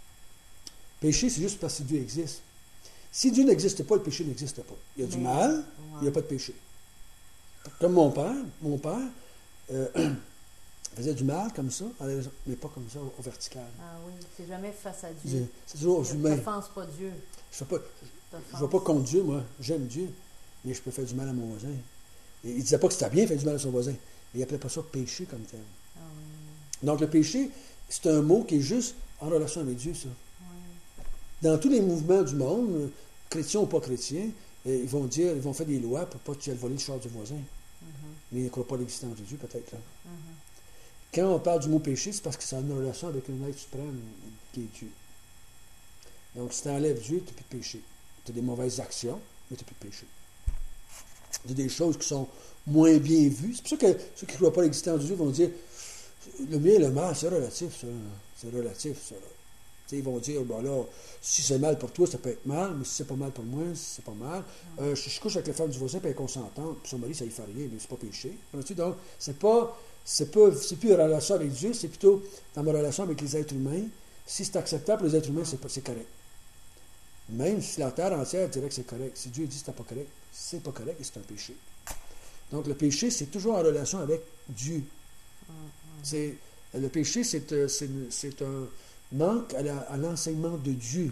Péché, c'est juste parce que Dieu existe. Si Dieu n'existe pas, le péché n'existe pas. Il y a du Mais, mal, ouais. il n'y a pas de péché. Comme mon père, mon père euh, faisait du mal comme ça, mais pas comme ça, au vertical. Ah oui, c'est jamais face à Dieu. C'est toujours aux humains. Tu n'offenses pas Dieu. Je ne vais pas contre Dieu, moi. J'aime Dieu, mais je peux faire du mal à mon voisin. Et il ne disait pas que c'était bien de faire du mal à son voisin. Il n'appelait pas ça péché comme tel. Ah oui. Donc le péché, c'est un mot qui est juste en relation avec Dieu, ça. Oui. Dans tous les mouvements du monde, chrétiens ou pas chrétiens, ils vont dire, ils vont faire des lois pour ne pas tuer le voler le char du voisin. Mm-hmm. Mais ils ne croient pas à l'existence de Dieu, peut-être. Là. Mm-hmm. Quand on parle du mot péché, c'est parce que ça a une relation avec un être suprême qui est Dieu. Donc, si tu enlèves Dieu, tu n'as plus de péché. Tu as des mauvaises actions, mais tu n'as plus de péché. Il y a des choses qui sont moins bien vues. C'est pour ça que ceux qui ne croient pas à l'existence de Dieu vont dire le bien et le mal, c'est relatif, ça. C'est relatif, ça. T'sais, ils vont dire, bon là, si c'est mal pour toi, ça peut être mal, mais si c'est pas mal pour moi, c'est pas mal. Euh, je, je couche avec la femme du voisin, puis elle est consentante, puis son mari, ça ne fait rien, mais c'est pas péché. Donc, c'est pas, c'est pas, c'est plus une relation avec Dieu, c'est plutôt dans ma relation avec les êtres humains. Si c'est acceptable pour les êtres humains, c'est, pas, c'est correct. Même si la terre entière dirait que c'est correct, si Dieu dit que c'est pas correct, c'est pas correct et c'est un péché. Donc, le péché, c'est toujours en relation avec Dieu. C'est, le péché, c'est, c'est, c'est un manque à, la, à l'enseignement de Dieu.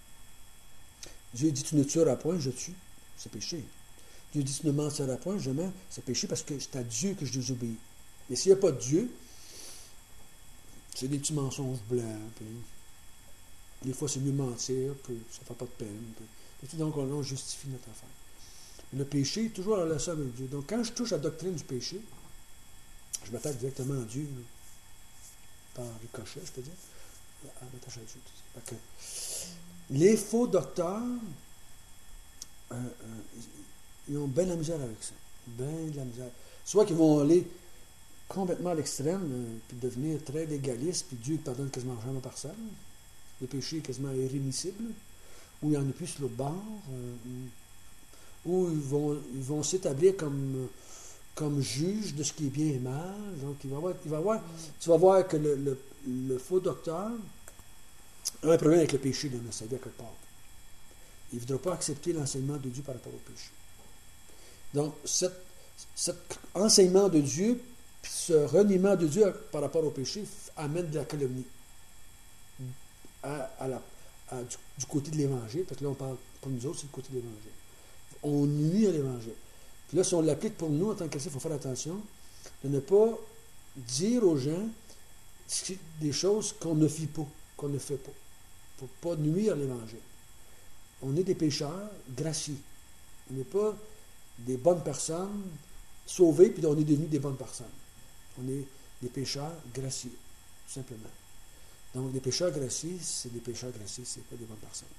Dieu dit tu ne tueras point, je tue, c'est péché. Dieu dit tu ne mentiras point, je mens, c'est péché parce que c'est à Dieu que je désobéis. Mais s'il n'y a pas de Dieu, c'est des petits mensonges blancs, puis des fois c'est mieux mentir, puis ça ne fait pas de peine. Puis, donc on, on justifie notre affaire. Le péché est toujours en relation avec Dieu. Donc quand je touche à la doctrine du péché, je m'attaque directement à Dieu, là, par ricochet, je peux dire. À m'attacher à Dieu. Que les faux docteurs, euh, euh, ils ont bien de la misère avec ça. Bien de la misère. Soit qu'ils vont aller complètement à l'extrême, euh, puis devenir très légaliste, puis Dieu ne pardonne quasiment jamais personne. Le péché est quasiment irrémissible. Ou il y en a plus sur l'autre bord. Euh, ou ils vont, ils vont s'établir comme, comme juges de ce qui est bien et mal. Donc, il va avoir, il va avoir, tu vas voir que le, le, le faux docteur a un problème avec le péché dans sa vie à quelque part. Il ne voudra pas accepter l'enseignement de Dieu par rapport au péché. Donc, cet, cet enseignement de Dieu, puis ce reniement de Dieu par rapport au péché, amène de la calomnie à, à la, à, du, du côté de l'Évangile, parce que là, on parle, pour nous autres, c'est le côté de l'Évangile. On nuit à l'Évangile. Puis là, si on l'applique pour nous, en tant que chrétien, il faut faire attention de ne pas dire aux gens des choses qu'on ne fit pas, qu'on ne fait pas, pour ne pas nuire à l'Évangile. On est des pécheurs graciés. On n'est pas des bonnes personnes sauvées, puis on est devenus des bonnes personnes. On est des pécheurs graciés, tout simplement. Donc, des pécheurs graciés, c'est des pécheurs graciés, c'est pas des bonnes personnes.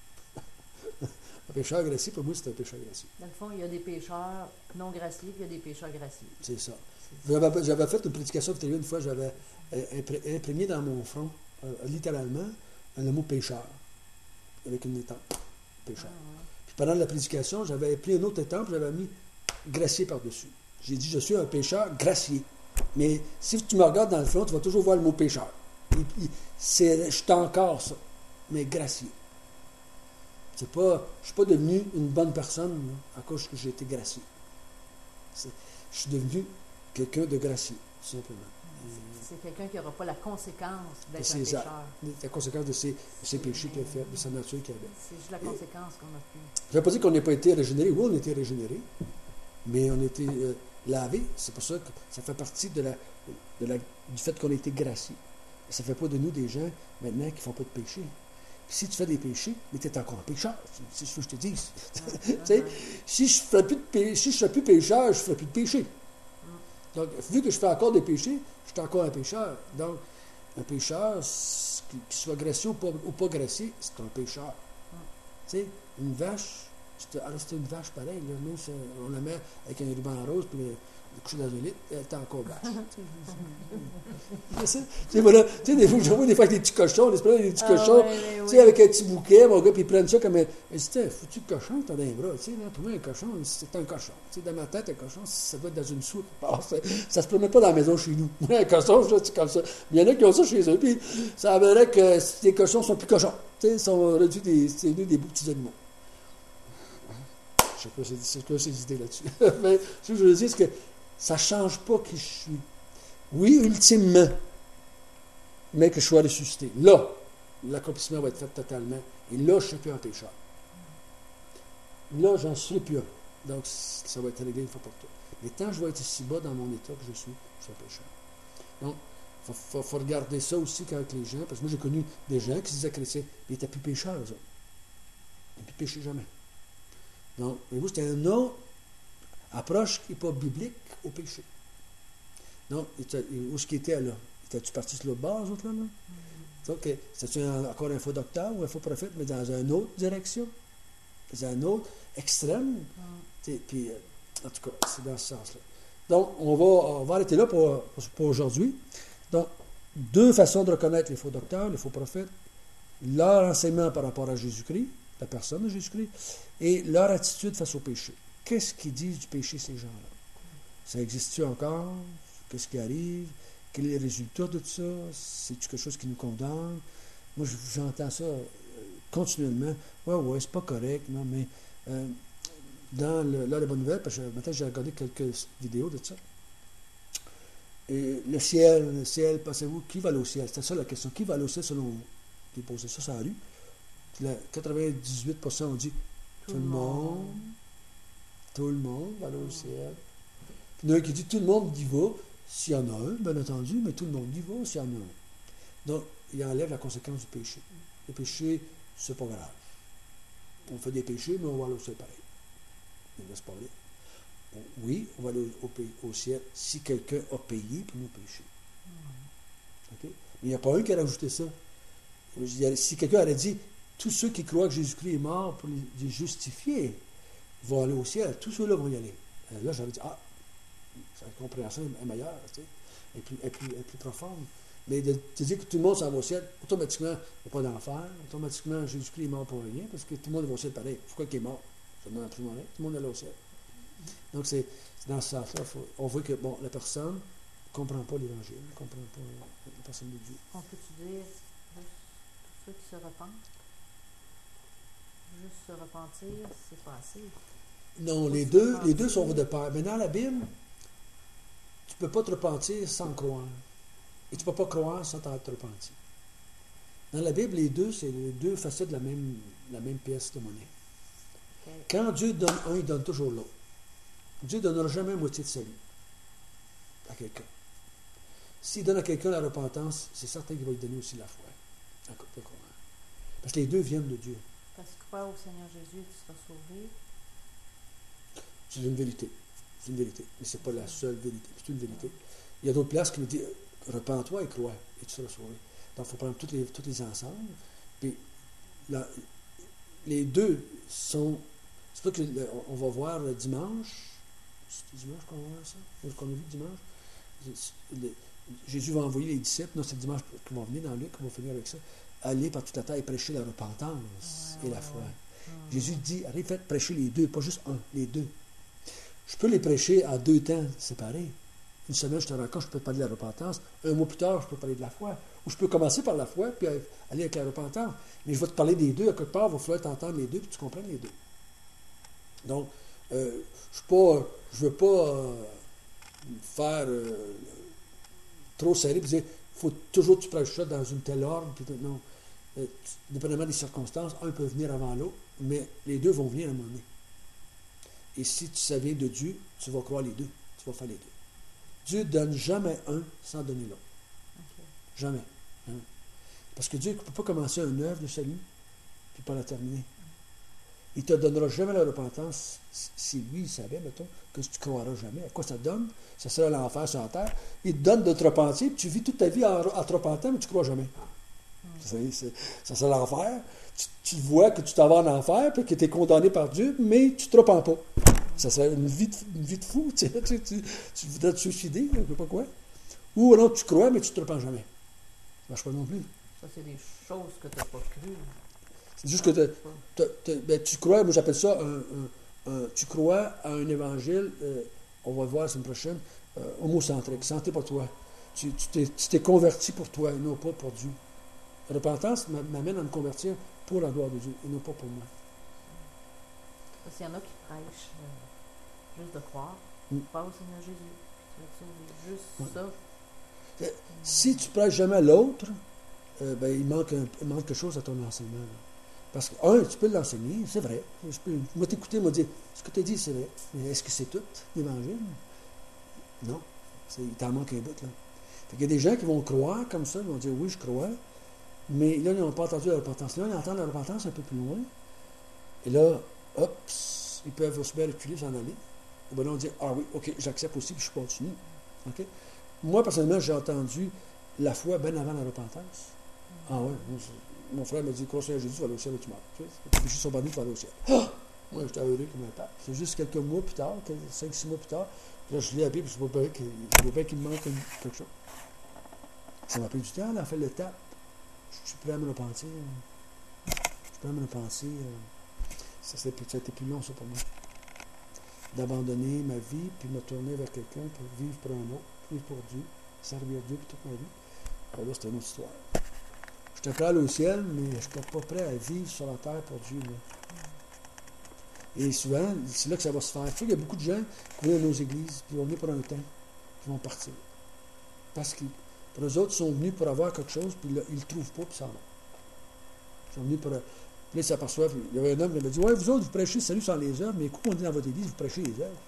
Un pécheur gracié, pour moi, c'est un pécheur gracié. Dans le fond, il y a des pécheurs non graciés, puis il y a des pécheurs graciés. C'est ça. J'avais, j'avais fait une prédication une fois, j'avais imprégné dans mon front, euh, littéralement, le mot pécheur, avec une étampe. Pécheur. Ah, ouais. Puis pendant la prédication, j'avais pris un autre étampe, j'avais mis gracié par-dessus. J'ai dit, je suis un pécheur gracié. Mais si tu me regardes dans le front, tu vas toujours voir le mot pécheur. Et puis, c'est, je suis encore ça, mais gracié. C'est pas, je ne suis pas devenu une bonne personne là, à cause que j'ai été gracié. C'est, je suis devenu quelqu'un de gracié, tout simplement. C'est quelqu'un qui n'aura pas la conséquence d'être un pécheur. Ça, la conséquence de ses, de ses péchés qu'il a fait, de sa nature qu'il avait. C'est juste la conséquence Et, qu'on a pu. Je ne veux pas dire qu'on n'a pas été régénéré. Oui, on a été régénéré, mais on a été euh, lavé. C'est pour ça que ça fait partie de la, de la, du fait qu'on a été gracié. Ça ne fait pas de nous des gens, maintenant, qui ne font pas de péché. Si tu fais des péchés, mais tu es encore un pécheur. C'est ce que je te dis. Mm. Tu sais, si je ne ferais plus de pé- si je serais plus pécheur, je ne ferais plus de péché. Mm. Donc, vu que je fais encore des péchés, je suis encore un pécheur. Donc, un pécheur, c'est- qu'il soit gracieux ou pas, ou pas gracieux, c'est un pécheur. Tu sais, une vache, c'est alors, c'est une vache pareille. Là. Même si on la met avec un ruban rose, puis le, le coucher dans un lit, elle est encore vache. C'est ça. Tu sais, voilà. Tu sais, des fois, je vois des fois avec des petits cochons, des, des petits Ah, cochons, oui, oui, tu sais, oui. avec un petit bouquet, mon gars, puis ils prennent ça comme un. Mais c'était un foutu cochon que t'as dans les bras. Tu sais, là, pour moi, un cochon, c'est un cochon. Tu sais, dans ma tête, un cochon, ça doit être dans une soupe. Ah, ça, ça se promène pas dans la maison chez nous. Moi, un cochon, c'est comme ça. Mais il y en a qui ont ça chez eux, puis ça avouerait que les cochons sont plus cochons. Tu sais, ils sont réduits des, c'est devenu des beaux petits animaux. Je sais pas, c'est, c'est quoi ces idées là-dessus. Mais ce que je veux dire, c'est que ça ne change pas qui je suis. Oui, ultimement, mais que je sois ressuscité. Là, l'accomplissement va être fait totalement. Et là, je ne suis plus un pécheur. Là, j'en suis plus un. Donc, ça va être réglé une fois pour toutes. Mais tant que je vais être ici bas dans mon état que je suis, je suis un pécheur. Donc, il faut, faut, faut regarder ça aussi avec les gens, parce que moi, j'ai connu des gens qui se disaient chrétiens, mais ils n'étaient plus pécheurs, eux autres. Ils n'ont plus péché jamais. Donc, voyez-vous, c'était une autre approche qui n'est pas biblique au péché. Donc, où est-ce qu'il était là? Étais-tu parti sur l'autre bord, eux autres, là? là? Mm-hmm. Donc, c'était-tu un, encore un faux docteur ou un faux prophète, mais dans une autre direction? Dans un autre extrême? Mm-hmm. Puis, en tout cas, c'est dans ce sens-là. Donc, on va, on va arrêter là pour, pour, pour aujourd'hui. Donc, deux façons de reconnaître les faux docteurs, les faux prophètes, leur enseignement par rapport à Jésus-Christ, la personne de Jésus-Christ, et leur attitude face au péché. Qu'est-ce qu'ils disent du péché, ces gens-là? Ça existe-tu encore? Qu'est-ce qui arrive? Quel est le résultat de tout ça? C'est-tu quelque chose qui nous condamne? Moi, j'entends ça continuellement. Ouais, ouais, c'est pas correct, non, mais euh, dans le, l'heure de bonne nouvelle, parce que maintenant j'ai regardé quelques vidéos de ça. Et le ciel, le ciel, pensez-vous, qui va aller au ciel? C'était ça la question. Qui va aller au ciel selon vous? Ils posaient ça sur la rue. La quatre-vingt-dix-huit pour cent ont dit tout, tout le monde. monde. Tout le monde va aller au ciel. Puis il y en a un qui dit tout le monde y va, s'il y en a un, bien entendu, mais tout le monde y va s'il y en a un. Donc, il enlève la conséquence du péché. Le péché, c'est pas grave. On fait des péchés, mais on va aller au ciel pareil. Mais là, c'est pas vrai. Oui, on va aller au, au, au ciel si quelqu'un a payé pour nos péchés. Okay? Mais il n'y a pas un qui a rajouté ça. Si quelqu'un avait dit tous ceux qui croient que Jésus-Christ est mort pour les, les justifier vont aller au ciel, tous ceux-là vont y aller. Là, j'avais dit, ah, sa compréhension est meilleure, tu sais, est plus, est plus, est plus profonde. Mais de, de dire que tout le monde s'en va au ciel, automatiquement, il n'y a pas d'enfer, automatiquement, Jésus-Christ est mort pour rien, parce que tout le monde va au ciel pareil. Pourquoi qu'il est mort? Ça demande absolument rien. Tout le monde est là au ciel. Donc, c'est, c'est dans ce sens-là, faut, on voit que, bon, la personne ne comprend pas l'Évangile, ne comprend pas la personne de Dieu. On peut-tu dire juste tous ceux qui se repentent? Juste se repentir, c'est pas assez. Non, les deux, les deux sont de pair. Mais dans la Bible, tu ne peux pas te repentir sans croire. Et tu ne peux pas croire sans te repentir. Dans la Bible, les deux, c'est les deux facettes de la même, la même pièce de monnaie. Okay. Quand Dieu donne un, il donne toujours l'autre. Dieu ne donnera jamais la moitié de sa vie à quelqu'un. S'il donne à quelqu'un la repentance, c'est certain qu'il va lui donner aussi la foi. Parce que les deux viennent de Dieu. Parce que croire au Seigneur Jésus, tu seras sauvé. C'est une vérité. C'est une vérité. Mais ce n'est pas la seule vérité. C'est une vérité. Il y a d'autres places qui nous disent repens-toi et crois, et tu seras sauvé. Donc, il faut prendre toutes les, toutes les ensemble. Puis, la, les deux sont. C'est pour ça qu'on va voir le dimanche. C'est dimanche qu'on va voir ça? Qu'on a vu dimanche? Le, Jésus va envoyer les disciples. Non, c'est le dimanche qu'ils vont venir dans Luc, qu'on va finir avec ça. Aller par toute la terre et prêcher la repentance ouais, et la foi. Ouais, ouais. Jésus dit, allez, faites prêcher les deux, pas juste un, les deux. Je peux les prêcher en deux temps séparés. Une semaine, je te rencontre, je peux te parler de la repentance. Un mois plus tard, je peux parler de la foi. Ou je peux commencer par la foi, puis aller avec la repentance. Mais je vais te parler des deux. À quelque part, il va falloir t'entendre les deux, puis tu comprennes les deux. Donc, euh, je ne veux pas euh, faire euh, trop serré, puis dire, il faut toujours que tu prêches ça dans une telle ordre. Puis non. Euh, dépendamment des circonstances, un peut venir avant l'autre, mais les deux vont venir à un moment donné. Et si tu savais de Dieu, tu vas croire les deux. Tu vas faire les deux. Dieu ne donne jamais un sans donner l'autre. Okay. Jamais. Hein? Parce que Dieu ne peut pas commencer une œuvre de salut puis pas la terminer. Il ne te donnera jamais la repentance si lui, il savait, mettons, que tu ne croiras jamais. À quoi ça donne? Ça serait l'enfer sur la terre. Il te donne de te repentir, puis tu vis toute ta vie en, en te repentant, mais tu ne crois jamais. Ça, c'est, ça serait l'enfer. Tu, tu vois que tu t'en vas en enfer, puis que tu es condamné par Dieu, mais tu ne te repens pas. Ça serait une vie de, une vie de fou. Tu, sais, tu, tu, tu voudrais te suicider, je ne sais pas quoi. Ou alors tu crois, mais tu ne te repens jamais. Ça ne marche pas non plus. Ça, c'est des choses que tu n'as pas crues. C'est juste que t'as, t'as, t'as, ben, tu crois, moi j'appelle ça un, un, un, tu crois à un évangile, euh, on va le voir la semaine prochaine, euh, homocentrique, santé pour toi. Tu, tu, t'es, tu t'es converti pour toi et non pas pour Dieu. La repentance m'amène à me convertir pour la gloire de Dieu et non pas pour moi. Parce qu'il y en a qui prêchent euh, juste de croire, Mm. pas au Seigneur Jésus. Tu vas te sauver. Juste Ouais. ça. Euh, Si tu prêches jamais l'autre, euh, ben, il, manque un, il manque quelque chose à ton enseignement. Là. Parce que, un, tu peux l'enseigner, c'est vrai. Je peux, moi, t'écouter, moi, dire, ce que tu as dit, c'est vrai. Mais est-ce que c'est tout, l'Évangile? Non. C'est, il t'en manque un bout, là. Fait qu'il y a des gens qui vont croire comme ça, ils vont dire, oui, je crois, mais là, ils n'ont pas entendu la repentance. Là, ils entendent la repentance un peu plus loin. Et là, hop, ils peuvent aussi bien reculer, s'en aller. Ou bien là, on dit, ah oui, OK, j'accepte aussi, puis je continue. OK? Moi, personnellement, j'ai entendu la foi bien avant la repentance. Ah ouais, moi, mon frère m'a dit, crois sur Jésus, tu vas aller au ciel et tu meurs. Tu sais, péché sur bandit, tu vas aller au ciel. Ah! Moi, j'étais heureux comme un pape. C'est juste quelques mois plus tard, cinq six mois plus tard, là, je lis la Bible, je vois bien qu'il, je vois bien qu'il me manque quelque chose. Ça m'a pris du temps, là, à faire l'étape. Je suis prêt à me repentir. Je suis prêt à me repentir. Ça, ça a été plus long, ça, pour moi. D'abandonner ma vie, puis me tourner vers quelqu'un pour vivre pour un autre, vivre pour Dieu, servir Dieu pour toute ma vie. Alors là, c'est une autre histoire. J'étais prêt à aller au ciel, mais je n'étais pas prêt à vivre sur la terre pour Dieu. Là. Et souvent, c'est là que ça va se faire. Tu sais, il y a beaucoup de gens qui viennent à nos églises, puis vont venir pour un temps, puis vont partir. Parce que pour eux autres, ils sont venus pour avoir quelque chose, puis là, ils ne le trouvent pas, puis ça va. Ils sont venus pour... Puis là, ils s'aperçoivent. Il y avait un homme qui m'a dit, ouais, vous autres, vous prêchez salut sans les œuvres, mais écoutez, on dit dans votre église, vous prêchez les œuvres.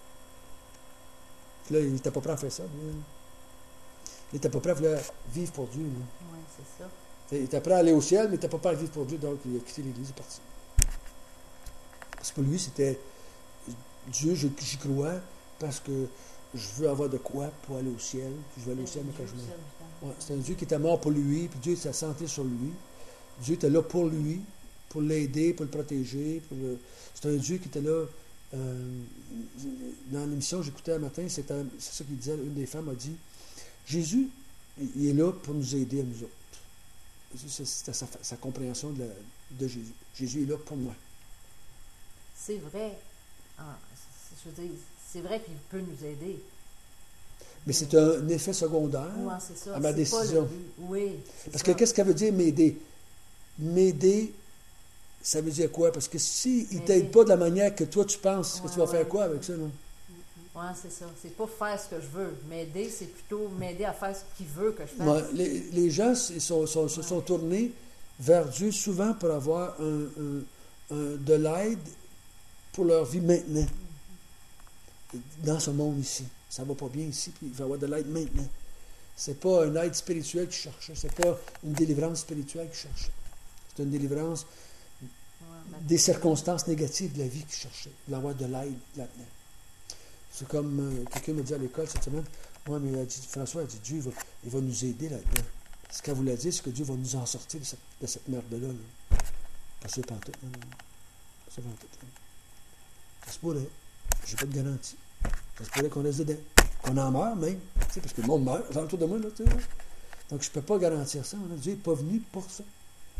Puis là, il n'était pas prêt à faire ça. Lui. Il n'était pas prêt à vouloir vivre pour Dieu. Oui, c'est ça. Il était prêt à aller au ciel, mais il n'était pas prêt à vivre pour Dieu, donc il a quitté l'église, il est parti. Parce que pour lui, c'était Dieu, j'y crois, parce que je veux avoir de quoi pour aller au ciel, puis je veux aller au ciel, mais quand je meurs. Ouais, c'est un Dieu qui était mort pour lui, puis Dieu s'est senté sur lui. Dieu était là pour lui, pour l'aider, pour le protéger. Pour le... C'est un Dieu qui était là. Euh, dans l'émission que j'écoutais un matin, c'est, un, c'est ça qu'il disait, une des femmes a dit, Jésus, il est là pour nous aider à nous autres. C'était sa, sa compréhension de, la, de Jésus. Jésus est là pour moi. C'est vrai. Ah, je veux dire, c'est vrai qu'il peut nous aider. Mais c'est un effet secondaire ouais, c'est ça. à ma c'est décision. Pas le... Oui, c'est Parce ça. que qu'est-ce que ça veut dire m'aider? M'aider, ça veut dire quoi? Parce que s'il ne t'aide pas de la manière que toi tu penses, ouais, que tu vas ouais. faire quoi avec ça? Non? Oui, c'est ça. C'est pas faire ce que je veux. M'aider, c'est plutôt m'aider à faire ce qu'il veut que je fasse. Ouais, les, les gens ils sont, sont, ouais. se sont tournés vers Dieu souvent pour avoir un, un, un, de l'aide pour leur vie maintenant. Mm-hmm. Dans ce monde ici. Ça ne va pas bien ici, puis il va y avoir de l'aide maintenant. Ce n'est pas une aide spirituelle qu'ils cherchent. Ce n'est pas une délivrance spirituelle qu'ils cherchent. C'est une délivrance ouais, des circonstances négatives de la vie qu'ils cherchaient. D'avoir de l'aide là-dedans. C'est comme euh, quelqu'un me dit à l'école cette semaine, moi, mais elle dit, François a dit, Dieu il va, il va nous aider là-dedans. Ce qu'elle voulait dire, c'est que Dieu va nous en sortir de cette, de cette merde-là. Là. Pas sûr, pantoute. Hein. Pas sûr, pantoute. Hein. Ça se pourrait. J'ai pas de garantie. Ça se pourrait qu'on reste dedans. Qu'on en meurt même. Tu sais, parce que le monde meurt autour de moi. Là, tu sais, là. Donc, je ne peux pas garantir ça. Hein. Dieu n'est pas venu pour ça.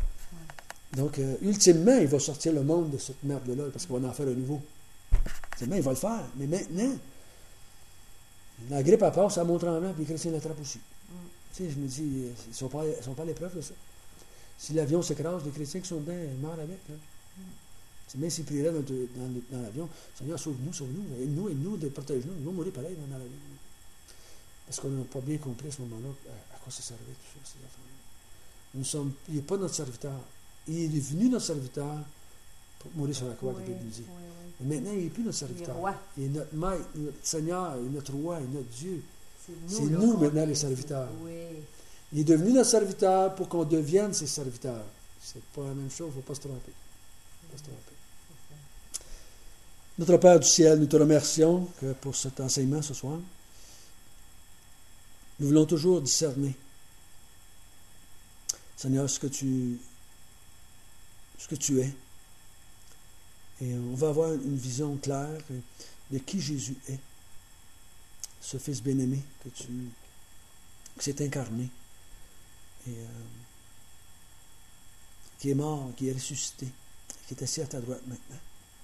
Donc, euh, ultimement, il va sortir le monde de cette merde-là parce qu'il va en faire un nouveau. Ultimement, il va le faire. Mais maintenant, la grippe à part, ça montre en blanc, puis les chrétiens l'attrapent aussi. Mm. Tu sais, je me dis, ils ne sont pas, sont pas à l'épreuve de ça. Si l'avion s'écrase, les chrétiens qui sont dedans, ils meurent avec. Là. Mm. Même s'ils prieraient dans, dans, dans l'avion, Seigneur, sauve-nous, sauve-nous, aide-nous, aide-nous, protège-nous. Ils vont mourir pareil dans l'avion. Parce qu'on n'a pas bien compris à ce moment-là à, à quoi ça servait tout ça, ces affaires-là. Nous sommes, il n'est pas notre serviteur. Il est devenu notre serviteur pour mourir sur la croix, oui, comme il dit. Oui, oui. Mais maintenant, il n'est plus notre serviteur. Il est, il est notre maître, notre Seigneur, il est notre roi, il est notre Dieu. C'est nous, C'est nous maintenant les serviteurs. Oui. Il est devenu notre serviteur pour qu'on devienne ses serviteurs. C'est pas la même chose, il ne faut pas se tromper. Pas se tromper. C'est ça. Notre Père du ciel, nous te remercions que pour cet enseignement ce soir. Nous voulons toujours discerner, Seigneur, ce que tu, ce que tu es. Et on va avoir une vision claire de qui Jésus est, ce Fils bien-aimé que tu qui s'est incarné et euh, qui est mort, qui est ressuscité, qui est assis à ta droite maintenant.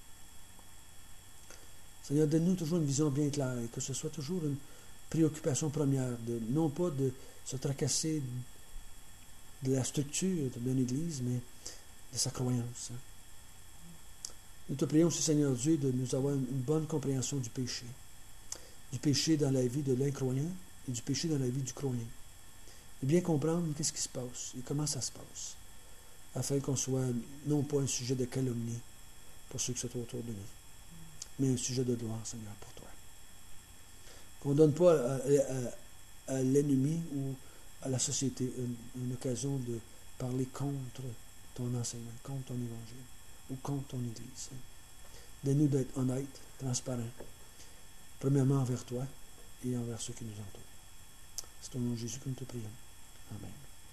Seigneur, donne-nous toujours une vision bien claire et que ce soit toujours une préoccupation première, de, non pas de se tracasser de la structure d'une Église, mais de sa croyance. Nous te prions aussi, Seigneur Dieu, de nous avoir une bonne compréhension du péché. Du péché dans la vie de l'incroyant et du péché dans la vie du croyant. De bien comprendre qu'est-ce qui se passe et comment ça se passe, afin qu'on soit non pas un sujet de calomnie pour ceux qui sont autour de nous, mais un sujet de gloire, Seigneur, pour toi. Qu'on ne donne pas à, à, à l'ennemi ou à la société une, une occasion de parler contre ton enseignement, contre ton évangile ou contre ton Église. Donne-nous d'être honnêtes, transparents, premièrement envers toi et envers ceux qui nous entourent. C'est au nom de Jésus que nous te prions. Amen.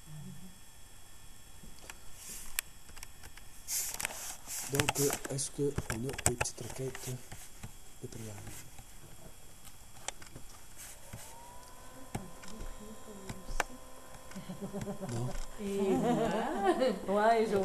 Donc, est-ce qu'on a des petites requêtes de prière? Non? Et voilà. Ouais, je